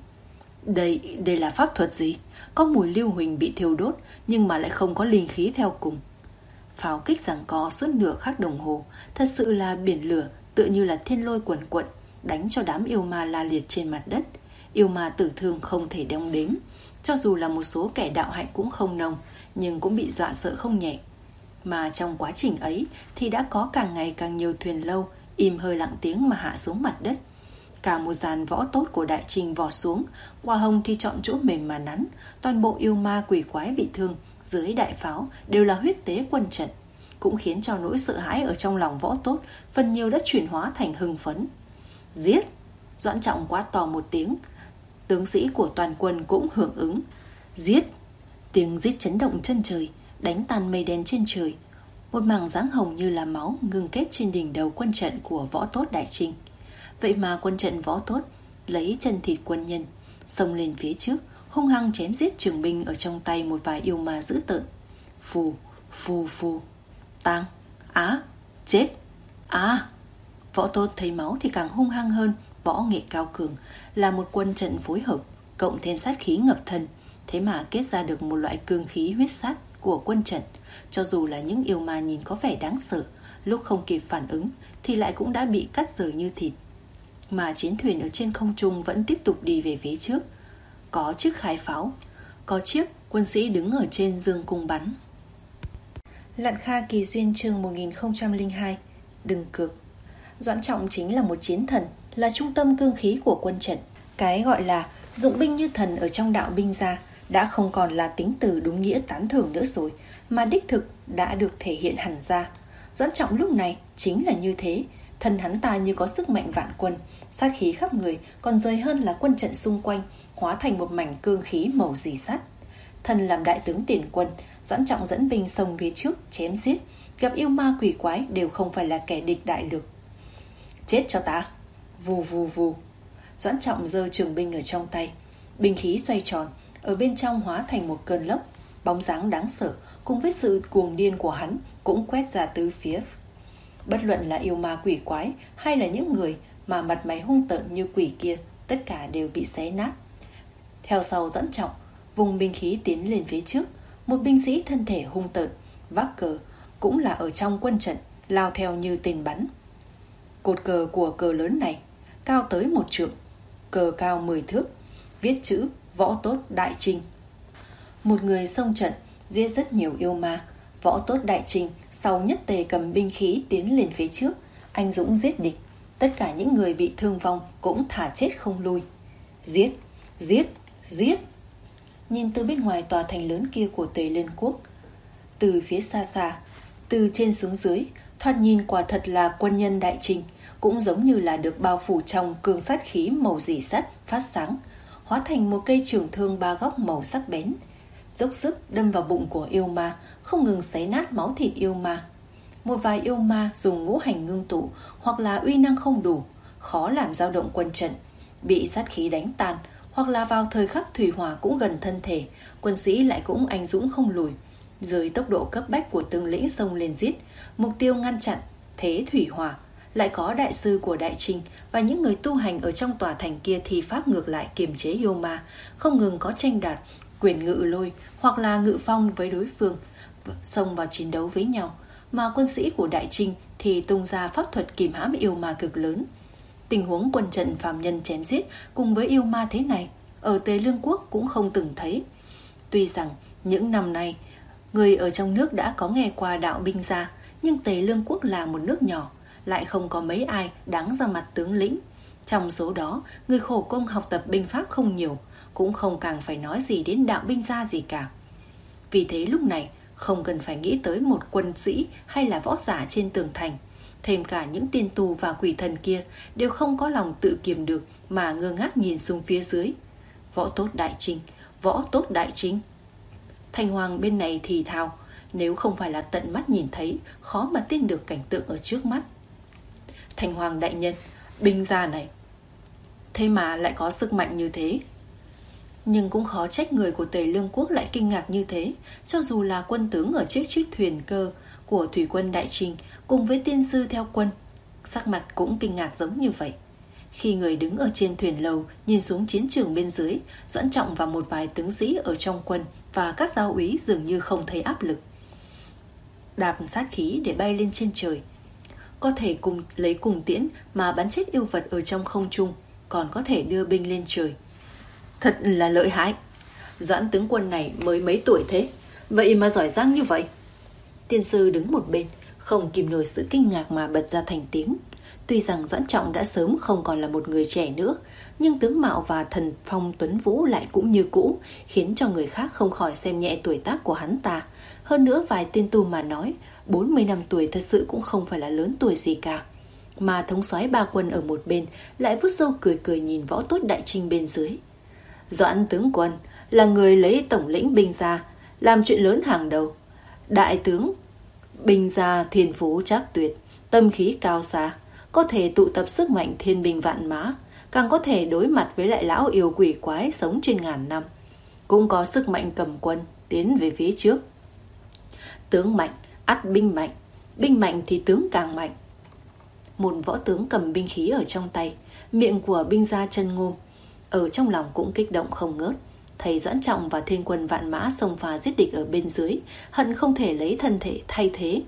Speaker 2: Đây, đây là pháp thuật gì? Có mùi lưu huỳnh bị thiêu đốt, nhưng mà lại không có linh khí theo cùng. Pháo kích giằng co suốt nửa khắc đồng hồ, thật sự là biển lửa, tựa như là thiên lôi quần quận, đánh cho đám yêu ma la liệt trên mặt đất. Yêu ma tử thương không thể đong đếm, cho dù là một số kẻ đạo hạnh cũng không nông, nhưng cũng bị dọa sợ không nhẹ. Mà trong quá trình ấy thì đã có càng ngày càng nhiều thuyền lâu im hơi lặng tiếng mà hạ xuống mặt đất. Cả một dàn võ tốt của Đại Trinh vò xuống, Hoa Hồng thì chọn chỗ mềm mà nắn. Toàn bộ yêu ma quỷ quái bị thương dưới đại pháo đều là huyết tế quân trận, cũng khiến cho nỗi sợ hãi ở trong lòng võ tốt phần nhiều đã chuyển hóa thành hưng phấn. Giết! Doãn Trọng quát to một tiếng, tướng sĩ của toàn quân cũng hưởng ứng. Giết! Tiếng giết chấn động chân trời, đánh tan mây đen trên trời. Một mảng dáng hồng như là máu ngưng kết trên đỉnh đầu quân trận của võ tốt Đại Trinh. Vậy mà quân trận võ tốt lấy chân thịt quân nhân, xông lên phía trước, hung hăng chém giết trường binh ở trong tay một vài yêu ma dữ tợn. Phù, phù phù, tang, á, chết, á. Võ tốt thấy máu thì càng hung hăng hơn. Võ nghệ cao cường, là một quân trận phối hợp, cộng thêm sát khí ngập thân, thế mà kết ra được một loại cương khí huyết sát của quân trận. Cho dù là những yêu ma nhìn có vẻ đáng sợ, lúc không kịp phản ứng thì lại cũng đã bị cắt rời như thịt. Mà chiến thuyền ở trên không trung vẫn tiếp tục đi về phía trước. Có chiếc khai pháo, có chiếc quân sĩ đứng ở trên dương cung bắn. Lạn Kha Kỳ Duyên chương một nghìn không trăm lẻ hai. Đừng cược. Doãn Trọng chính là một chiến thần, là trung tâm cương khí của quân trận. Cái gọi là dụng binh như thần ở trong đạo binh gia đã không còn là tính từ đúng nghĩa tán thưởng nữa rồi, mà đích thực đã được thể hiện hẳn ra. Doãn Trọng lúc này chính là như thế, thân hắn ta như có sức mạnh vạn quân, sát khí khắp người, còn rời hơn là quân trận xung quanh hóa thành một mảnh cương khí màu rì sắt. Thần làm đại tướng tiền quân, Doãn Trọng dẫn binh xông phía trước chém giết, gặp yêu ma quỷ quái đều không phải là kẻ địch đại lược. Chết cho ta! Vù vù vù. Doãn Trọng giơ trường binh ở trong tay, binh khí xoay tròn, ở bên trong hóa thành một cơn lốc, bóng dáng đáng sợ cùng với sự cuồng điên của hắn cũng quét ra tứ phía. Bất luận là yêu ma quỷ quái hay là những người mà mặt mày hung tợn như quỷ kia, tất cả đều bị xé nát. Theo sau Doãn Trọng vùng binh khí tiến lên phía trước, một binh sĩ thân thể hung tợn vác cờ, cũng là ở trong quân trận, lao theo như tên bắn. Cột cờ của cờ lớn này cao tới một trượng, cờ cao mười thước, viết chữ Võ Tốt Đại Trinh. Một người xông trận giết rất nhiều yêu ma. Võ Tốt Đại Trinh sau nhất tề cầm binh khí tiến lên phía trước, anh dũng giết địch. Tất cả những người bị thương vong cũng thả chết không lui. Giết, giết, giết. Nhìn từ bên ngoài tòa thành lớn kia của Tề Liên Quốc, từ phía xa xa, từ trên xuống dưới, thoạt nhìn quả thật là quân nhân đại trinh, cũng giống như là được bao phủ trong cương sát khí màu rỉ sắt phát sáng, hóa thành một cây trường thương ba góc màu sắc bén, dốc sức đâm vào bụng của yêu ma, không ngừng xé nát máu thịt yêu ma. Một vài yêu ma dùng ngũ hành ngưng tụ hoặc là uy năng không đủ, khó làm dao động quân trận, bị sát khí đánh tan, hoặc là vào thời khắc thủy hỏa cũng gần thân thể, quân sĩ lại cũng anh dũng không lùi. Dưới tốc độ cấp bách của tướng lĩnh xông lên giết, mục tiêu ngăn chặn thế thủy hỏa, lại có đại sư của Đại Trinh và những người tu hành ở trong tòa thành kia thi pháp ngược lại kiềm chế yêu ma, không ngừng có tranh đạt, quyền ngự lôi hoặc là ngự phong với đối phương, xông vào chiến đấu với nhau. Mà quân sĩ của Đại Trinh thì tung ra pháp thuật kìm hãm yêu ma cực lớn. Tình huống quân trận phàm nhân chém giết cùng với yêu ma thế này, ở Tề Lương Quốc cũng không từng thấy. Tuy rằng những năm nay, người ở trong nước đã có nghe qua đạo binh gia, nhưng Tề Lương Quốc là một nước nhỏ, lại không có mấy ai đáng ra mặt tướng lĩnh. Trong số đó, người khổ công học tập binh pháp không nhiều, cũng không càng phải nói gì đến đạo binh gia gì cả. Vì thế lúc này, không cần phải nghĩ tới một quân sĩ hay là võ giả trên tường thành. Thêm cả những tiên tù và quỷ thần kia đều không có lòng tự kiềm được mà ngơ ngác nhìn xuống phía dưới. Võ Tốt Đại Trinh, Võ Tốt Đại Trinh. Thành Hoàng bên này thì thào, nếu không phải là tận mắt nhìn thấy, khó mà tin được cảnh tượng ở trước mắt. Thành Hoàng đại nhân, binh gia này, thế mà lại có sức mạnh như thế. Nhưng cũng khó trách người của Tề Lương Quốc lại kinh ngạc như thế. Cho dù là quân tướng ở chiếc chiếc thuyền cơ của thủy quân Đại Trinh cùng với tiên sư theo quân, sắc mặt cũng kinh ngạc giống như vậy. Khi người đứng ở trên thuyền lầu nhìn xuống chiến trường bên dưới, Doãn Trọng và một vài tướng sĩ ở trong quân và các giáo úy dường như không thấy áp lực, đạp sát khí để bay lên trên trời. Có thể cùng lấy cùng tiễn mà bắn chết yêu vật ở trong không trung, còn có thể đưa binh lên trời. Thật là lợi hại. Doãn tướng quân này mới mấy tuổi thế, vậy mà giỏi giang như vậy. Tiên sư đứng một bên, không kìm nổi sự kinh ngạc mà bật ra thành tiếng. Tuy rằng Doãn Trọng đã sớm không còn là một người trẻ nữa, nhưng tướng mạo và thần phong tuấn vũ lại cũng như cũ, khiến cho người khác không khỏi xem nhẹ tuổi tác của hắn ta. Hơn nữa vài tên tu mà nói, bốn mươi năm tuổi thật sự cũng không phải là lớn tuổi gì cả. Mà thống soái ba quân ở một bên lại vuốt râu cười cười nhìn Võ Tốt Đại Trinh bên dưới. Doãn tướng quân là người lấy tổng lĩnh binh gia làm chuyện lớn hàng đầu. Đại tướng binh gia thiên phú trác tuyệt, tâm khí cao xa, có thể tụ tập sức mạnh thiên binh vạn mã, càng có thể đối mặt với lại lão yêu quỷ quái sống trên ngàn năm, cũng có sức mạnh cầm quân tiến về phía trước. Tướng mạnh ắt binh mạnh, binh mạnh thì tướng càng mạnh. Một võ tướng cầm binh khí ở trong tay, miệng của binh gia Chân Ngôn ở trong lòng cũng kích động không ngớt. Thấy Doãn Trọng và thiên quân vạn mã xông pha giết địch ở bên dưới, hận không thể lấy thân thể thay thế.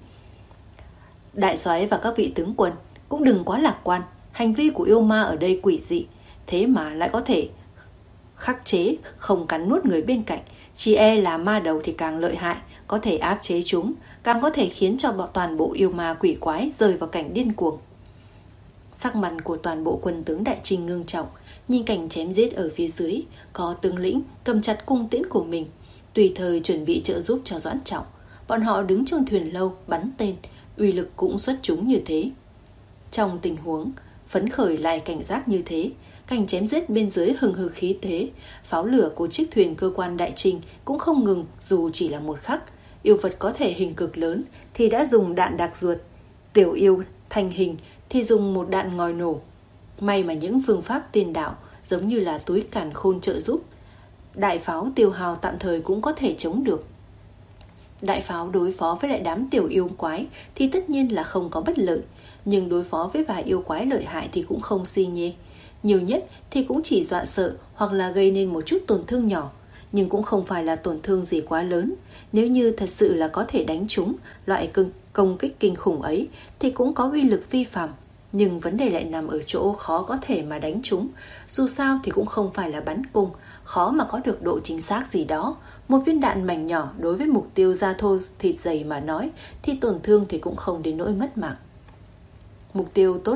Speaker 2: Đại soái và các vị tướng quân cũng đừng quá lạc quan, hành vi của yêu ma ở đây quỷ dị, thế mà lại có thể khắc chế, không cắn nuốt người bên cạnh. Chỉ e là ma đầu thì càng lợi hại, có thể áp chế chúng, càng có thể khiến cho bọn toàn bộ yêu ma quỷ quái rơi vào cảnh điên cuồng. Sắc mặt của toàn bộ quân tướng Đại Trinh ngưng trọng, nhìn cảnh chém giết ở phía dưới, có tướng lĩnh cầm chặt cung tiễn của mình, tùy thời chuẩn bị trợ giúp cho Doãn Trọng. Bọn họ đứng trong thuyền lâu bắn tên, uy lực cũng xuất chúng như thế. Trong tình huống phấn khởi lại cảnh giác như thế, cảnh chém giết bên dưới hừng hực khí thế, pháo lửa của chiếc thuyền cơ quan Đại Trinh cũng không ngừng dù chỉ là một khắc. Yêu vật có thể hình cực lớn thì đã dùng đạn đạc ruột, tiểu yêu thành hình thì dùng một đạn ngòi nổ. May mà những phương pháp tiền đạo giống như là túi càn khôn trợ giúp, đại pháo tiêu hao tạm thời cũng có thể chống được. Đại pháo đối phó với lại đám tiểu yêu quái thì tất nhiên là không có bất lợi, nhưng đối phó với vài yêu quái lợi hại thì cũng không si nhê. Nhiều nhất thì cũng chỉ dọa sợ hoặc là gây nên một chút tổn thương nhỏ, nhưng cũng không phải là tổn thương gì quá lớn. Nếu như thật sự là có thể đánh trúng loại công kích kinh khủng ấy thì cũng có uy lực phi phàm. Nhưng vấn đề lại nằm ở chỗ khó có thể mà đánh trúng. Dù sao thì cũng không phải là bắn cung, khó mà có được độ chính xác gì đó. Một viên đạn mảnh nhỏ đối với mục tiêu da thô thịt dày mà nói thì tổn thương thì cũng không đến nỗi mất mạng. Mục tiêu tốt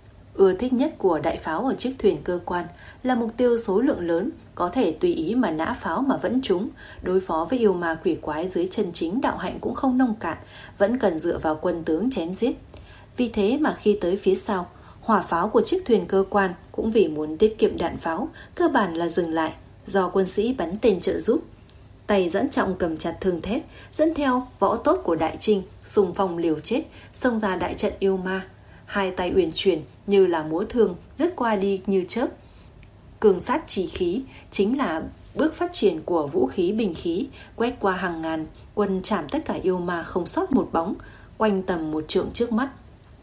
Speaker 2: ưa thích nhất của đại pháo ở chiếc thuyền cơ quan là mục tiêu số lượng lớn, có thể tùy ý mà nã pháo mà vẫn trúng. Đối phó với yêu ma quỷ quái dưới chân chính đạo hạnh cũng không nông cạn, vẫn cần dựa vào quân tướng chém giết. Vì thế mà khi tới phía sau, hỏa pháo của chiếc thuyền cơ quan cũng vì muốn tiết kiệm đạn pháo, cơ bản là dừng lại, do quân sĩ bắn tên trợ giúp. Tay Doãn Trọng cầm chặt thương thép, dẫn theo võ tốt của Đại Trinh, xung phong liều chết, xông ra đại trận yêu ma. Hai tay uyển chuyển như là múa thương, lướt qua đi như chớp. Cường sát chỉ khí chính là bước phát triển của vũ khí binh khí, quét qua hàng ngàn quân, chạm tất cả yêu ma không sót một bóng, quanh tầm một trượng trước mắt.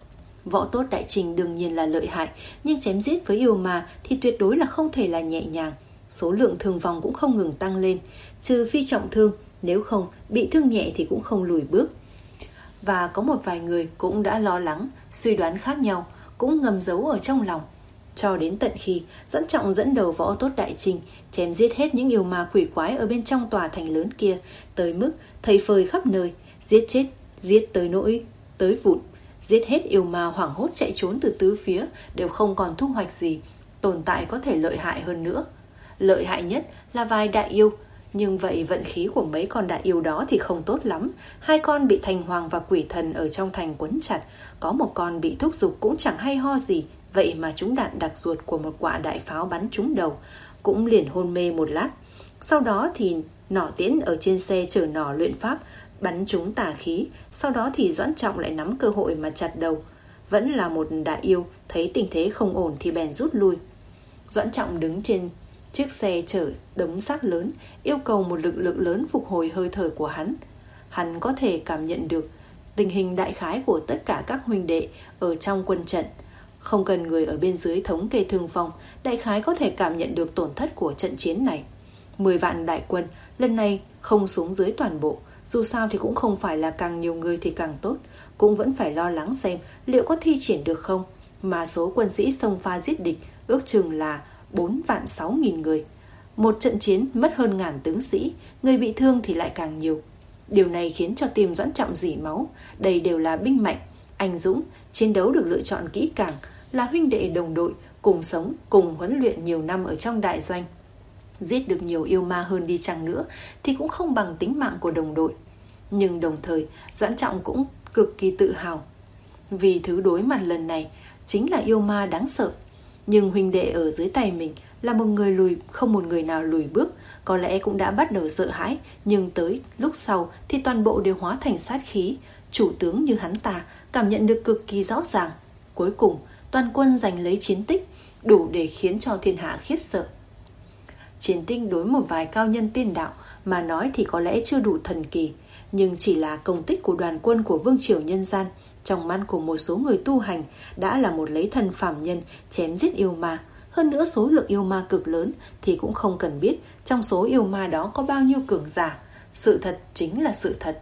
Speaker 2: Võ tốt Đại Trinh đương nhiên là lợi hại, nhưng chém giết với yêu ma thì tuyệt đối là không thể là nhẹ nhàng. Số lượng thương vong cũng không ngừng tăng lên, trừ phi trọng thương, nếu không bị thương nhẹ thì cũng không lùi bước. Và có một vài người cũng đã lo lắng, suy đoán khác nhau, cũng ngầm giấu ở trong lòng. Cho đến tận khi Doãn Trọng dẫn đầu võ tốt Đại Trinh chém giết hết những yêu ma quỷ quái ở bên trong tòa thành lớn kia, tới mức thầy phơi khắp nơi, giết chết, giết tới nỗi tới vụn, giết hết yêu ma hoảng hốt chạy trốn từ tứ phía, đều không còn thu hoạch gì. Tồn tại có thể lợi hại hơn nữa, lợi hại nhất là vài đại yêu. Nhưng vậy vận khí của mấy con đại yêu đó thì không tốt lắm. Hai con bị thành hoàng và quỷ thần ở trong thành quấn chặt, có một con bị thúc giục cũng chẳng hay ho gì, vậy mà trúng đạn đặc ruột của một quả đại pháo bắn trúng đầu, cũng liền hôn mê một lát. Sau đó thì nỏ tiễn ở trên xe chở nỏ luyện pháp bắn trúng tà khí. Sau đó thì Doãn Trọng lại nắm cơ hội mà chặt đầu. Vẫn là một đại yêu, thấy tình thế không ổn thì bèn rút lui. Doãn Trọng đứng trên chiếc xe chở đống xác lớn, yêu cầu một lực lượng lớn phục hồi hơi thở của hắn. Hắn có thể cảm nhận được tình hình đại khái của tất cả các huynh đệ ở trong quân trận. Không cần người ở bên dưới thống kê thương vong, đại khái có thể cảm nhận được tổn thất của trận chiến này. Mười vạn đại quân lần này không xuống dưới toàn bộ, dù sao thì cũng không phải là càng nhiều người thì càng tốt, cũng vẫn phải lo lắng xem liệu có thi triển được không. Mà số quân sĩ xông pha giết địch ước chừng là bốn vạn sáu nghìn người. Một trận chiến mất hơn ngàn tướng sĩ, người bị thương thì lại càng nhiều. Điều này khiến cho tim Doãn Trọng rỉ máu. Đây đều là binh mạnh, anh dũng, chiến đấu được lựa chọn kỹ càng, là huynh đệ đồng đội, cùng sống, cùng huấn luyện nhiều năm ở trong đại doanh. Giết được nhiều yêu ma hơn đi chăng nữa thì cũng không bằng tính mạng của đồng đội. Nhưng đồng thời Doãn Trọng cũng cực kỳ tự hào, vì thứ đối mặt lần này chính là yêu ma đáng sợ. Nhưng huynh đệ ở dưới tay mình là một người lùi, không một người nào lùi bước. Có lẽ cũng đã bắt đầu sợ hãi, nhưng tới lúc sau thì toàn bộ đều hóa thành sát khí. Chủ tướng như hắn ta cảm nhận được cực kỳ rõ ràng. Cuối cùng toàn quân giành lấy chiến tích, đủ để khiến cho thiên hạ khiếp sợ. Chiến tích đối một vài cao nhân tiên đạo mà nói thì có lẽ chưa đủ thần kỳ, nhưng chỉ là công tích của đoàn quân của vương triều nhân gian, trong mắt của một số người tu hành, đã là một lấy thân phàm nhân chém giết yêu ma. Hơn nữa số lượng yêu ma cực lớn thì cũng không cần biết trong số yêu ma đó có bao nhiêu cường giả. Sự thật chính là sự thật.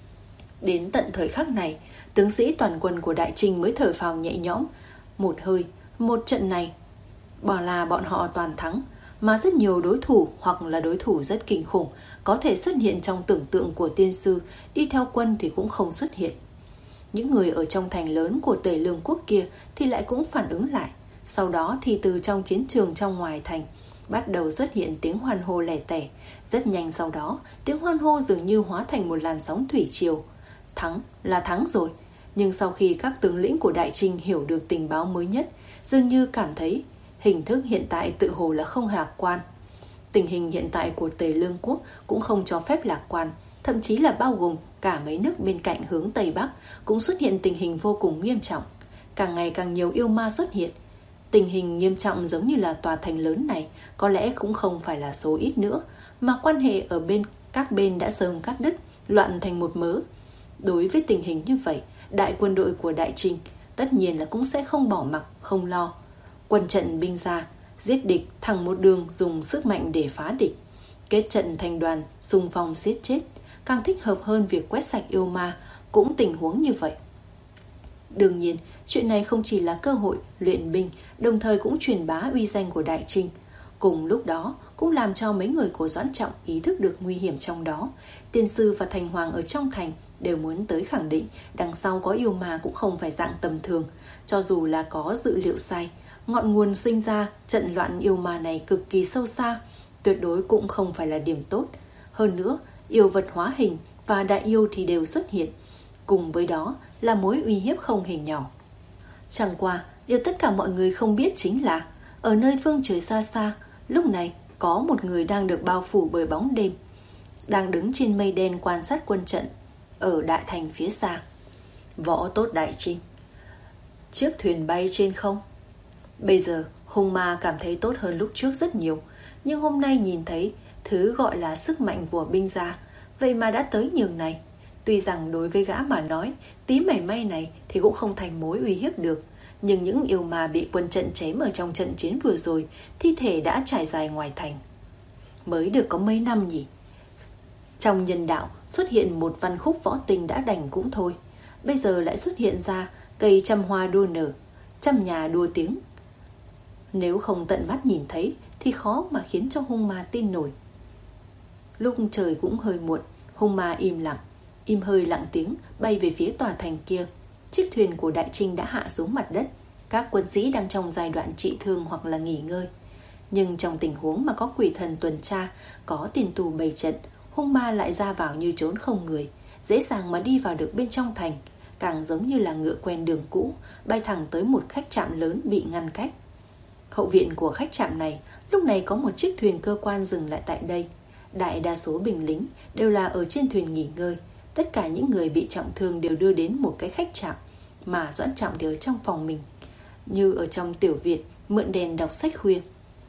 Speaker 2: Đến tận thời khắc này, tướng sĩ toàn quân của Đại Trinh mới thở phào nhẹ nhõm một hơi. Một trận này bỏ là bọn họ toàn thắng, mà rất nhiều đối thủ hoặc là đối thủ rất kinh khủng có thể xuất hiện trong tưởng tượng của tiên sư đi theo quân thì cũng không xuất hiện. những người ở trong thành lớn của Tề Lương quốc kia thì lại cũng phản ứng lại. Sau đó thì từ trong chiến trường trong ngoài thành bắt đầu xuất hiện tiếng hoan hô lẻ tẻ. Rất nhanh sau đó, tiếng hoan hô dường như hóa thành một làn sóng thủy triều. Thắng là thắng rồi. Nhưng sau khi các tướng lĩnh của Đại Trinh hiểu được tình báo mới nhất, dường như cảm thấy hình thức hiện tại tự hồ là không lạc quan. Tình hình hiện tại của Tề Lương quốc cũng không cho phép lạc quan, thậm chí là bao gồm cả mấy nước bên cạnh hướng Tây Bắc cũng xuất hiện tình hình vô cùng nghiêm trọng. Càng ngày càng nhiều yêu ma xuất hiện. Tình hình nghiêm trọng giống như là tòa thành lớn này có lẽ cũng không phải là số ít nữa, mà quan hệ ở bên các bên đã sớm cắt đứt, loạn thành một mớ. Đối với tình hình như vậy, đại quân đội của Đại Trinh tất nhiên là cũng sẽ không bỏ mặc, không lo. Quân trận binh ra, giết địch thẳng một đường, dùng sức mạnh để phá địch. Kết trận thành đoàn, xung phong giết chết, càng thích hợp hơn việc quét sạch yêu ma, cũng tình huống như vậy. Đương nhiên, chuyện này không chỉ là cơ hội luyện binh, đồng thời cũng truyền bá uy danh của Đại Trinh. Cùng lúc đó, cũng làm cho mấy người của Doãn Trọng ý thức được nguy hiểm trong đó. Tiên sư và thành hoàng ở trong thành đều muốn tới khẳng định đằng sau có yêu ma cũng không phải dạng tầm thường. Cho dù là có dự liệu sai, ngọn nguồn sinh ra trận loạn yêu ma này cực kỳ sâu xa, tuyệt đối cũng không phải là điểm tốt. Hơn nữa, yêu vật hóa hình và đại yêu thì đều xuất hiện, cùng với đó là mối uy hiếp không hề nhỏ. Chẳng qua, điều tất cả mọi người không biết chính là ở nơi phương trời xa xa, lúc này có một người đang được bao phủ bởi bóng đêm, đang đứng trên mây đen quan sát quân trận ở đại thành phía xa. Võ tốt Đại Trinh, chiếc thuyền bay trên không. Bây giờ hung ma cảm thấy tốt hơn lúc trước rất nhiều, nhưng hôm nay nhìn thấy thứ gọi là sức mạnh của binh gia, vậy mà đã tới nhường này. Tuy rằng đối với gã mà nói, tí mảy may này thì cũng không thành mối uy hiếp được, nhưng những yêu ma bị quân trận chém ở trong trận chiến vừa rồi, thi thể đã trải dài ngoài thành. Mới được có mấy năm nhỉ? Trong nhân đạo xuất hiện một văn khúc võ tình đã đành cũng thôi, bây giờ lại xuất hiện ra cây trăm hoa đua nở, trăm nhà đua tiếng. Nếu không tận mắt nhìn thấy thì khó mà khiến cho hung ma tin nổi. Lúc trời cũng hơi muộn, hung ma im lặng, im hơi lặng tiếng bay về phía tòa thành kia. Chiếc thuyền của Đại Trinh đã hạ xuống mặt đất. Các quân sĩ đang trong giai đoạn trị thương hoặc là nghỉ ngơi. Nhưng trong tình huống mà có quỷ thần tuần tra, có tiền tù bày trận, hung ma lại ra vào như trốn không người, dễ dàng mà đi vào được bên trong thành, càng giống như là ngựa quen đường cũ, bay thẳng tới một khách trạm lớn bị ngăn cách. Hậu viện của khách trạm này lúc này có một chiếc thuyền cơ quan dừng lại tại đây. Đại đa số binh lính đều là ở trên thuyền nghỉ ngơi. Tất cả những người bị trọng thương đều đưa đến một cái khách trạm, mà Doãn Trọng thì ở trong phòng mình, như ở trong tiểu viện mượn đèn đọc sách khuya.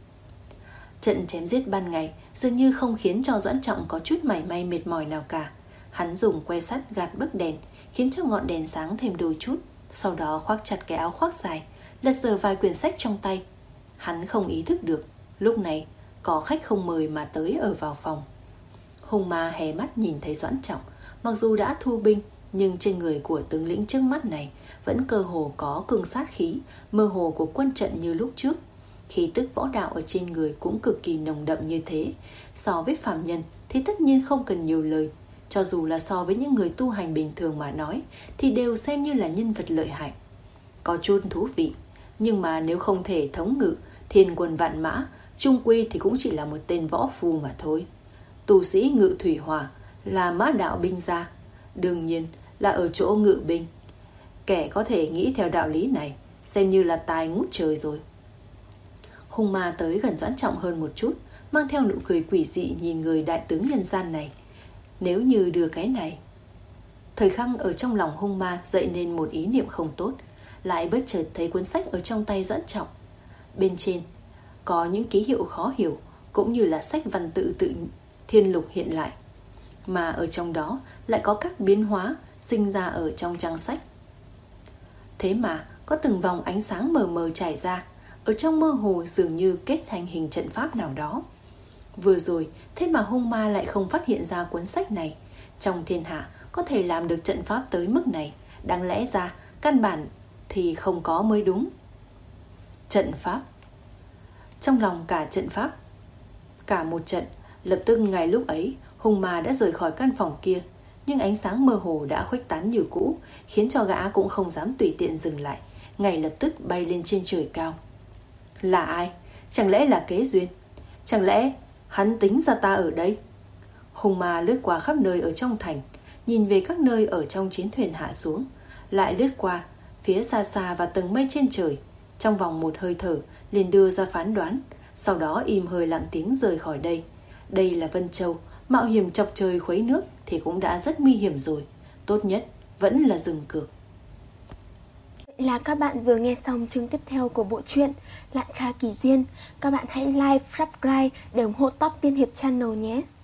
Speaker 2: Trận chém giết ban ngày dường như không khiến cho Doãn Trọng có chút mảy may mệt mỏi nào cả. Hắn dùng que sắt gạt bức đèn, khiến cho ngọn đèn sáng thêm đôi chút, sau đó khoác chặt cái áo khoác dài, lật dở vài quyển sách trong tay. Hắn không ý thức được lúc này có khách không mời mà tới ở vào phòng. Hung ma hé mắt nhìn thấy Doãn Trọng, mặc dù đã thu binh, nhưng trên người của tướng lĩnh trước mắt này vẫn cơ hồ có cương sát khí mơ hồ của quân trận như lúc trước. Khí tức võ đạo ở trên người cũng cực kỳ nồng đậm như thế. So với phàm nhân thì tất nhiên không cần nhiều lời, cho dù là so với những người tu hành bình thường mà nói thì đều xem như là nhân vật lợi hại. Có chút thú vị, nhưng mà nếu không thể thống ngự thiên quân vạn mã, chung quy thì cũng chỉ là một tên võ phu mà thôi. Tu sĩ ngự thủy hỏa là mã đạo binh gia, đương nhiên là ở chỗ ngự binh. Kẻ có thể nghĩ theo đạo lý này xem như là tài ngút trời rồi. Hung ma tới gần Doãn Trọng hơn một chút, mang theo nụ cười quỷ dị nhìn người đại tướng nhân gian này. Nếu như đưa cái này. Thời khắc ở trong lòng hung ma dậy nên một ý niệm không tốt, lại bất chợt thấy cuốn sách ở trong tay Doãn Trọng. Bên trên có những ký hiệu khó hiểu, cũng như là sách văn tự tự thiên lục hiện lại, mà ở trong đó lại có các biến hóa sinh ra ở trong trang sách. Thế mà có từng vòng ánh sáng mờ mờ trải ra, ở trong mơ hồ dường như kết thành hình trận pháp nào đó. Vừa rồi thế mà hung ma lại không phát hiện ra cuốn sách này. Trong thiên hạ có thể làm được trận pháp tới mức này, đáng lẽ ra căn bản thì không có mới đúng. Trận pháp. Trong lòng cả trận pháp, cả một trận, lập tức ngay lúc ấy hung ma đã rời khỏi căn phòng kia. nhưng ánh sáng mơ hồ đã khuếch tán như cũ, khiến cho gã cũng không dám tùy tiện dừng lại, ngay lập tức bay lên trên trời cao. Là ai? Chẳng lẽ là Kế Duyên? Chẳng lẽ hắn tính ra ta ở đây? Hùng ma lướt qua khắp nơi ở trong thành, nhìn về các nơi ở trong chiến thuyền hạ xuống, lại lướt qua phía xa xa và tầng mây trên trời. Trong vòng một hơi thở liền đưa ra phán đoán, sau đó im hơi lặng tiếng rời khỏi đây. Đây là Vân Châu, mạo hiểm chọc trời khuấy nước thì cũng đã rất nguy hiểm rồi, tốt nhất vẫn là dừng cược.
Speaker 1: Vậy là các bạn vừa nghe xong chương tiếp theo của bộ truyện Lạn Kha Kỳ Duyên. Các bạn hãy like, subscribe để ủng hộ Top Tiên Hiệp Channel nhé.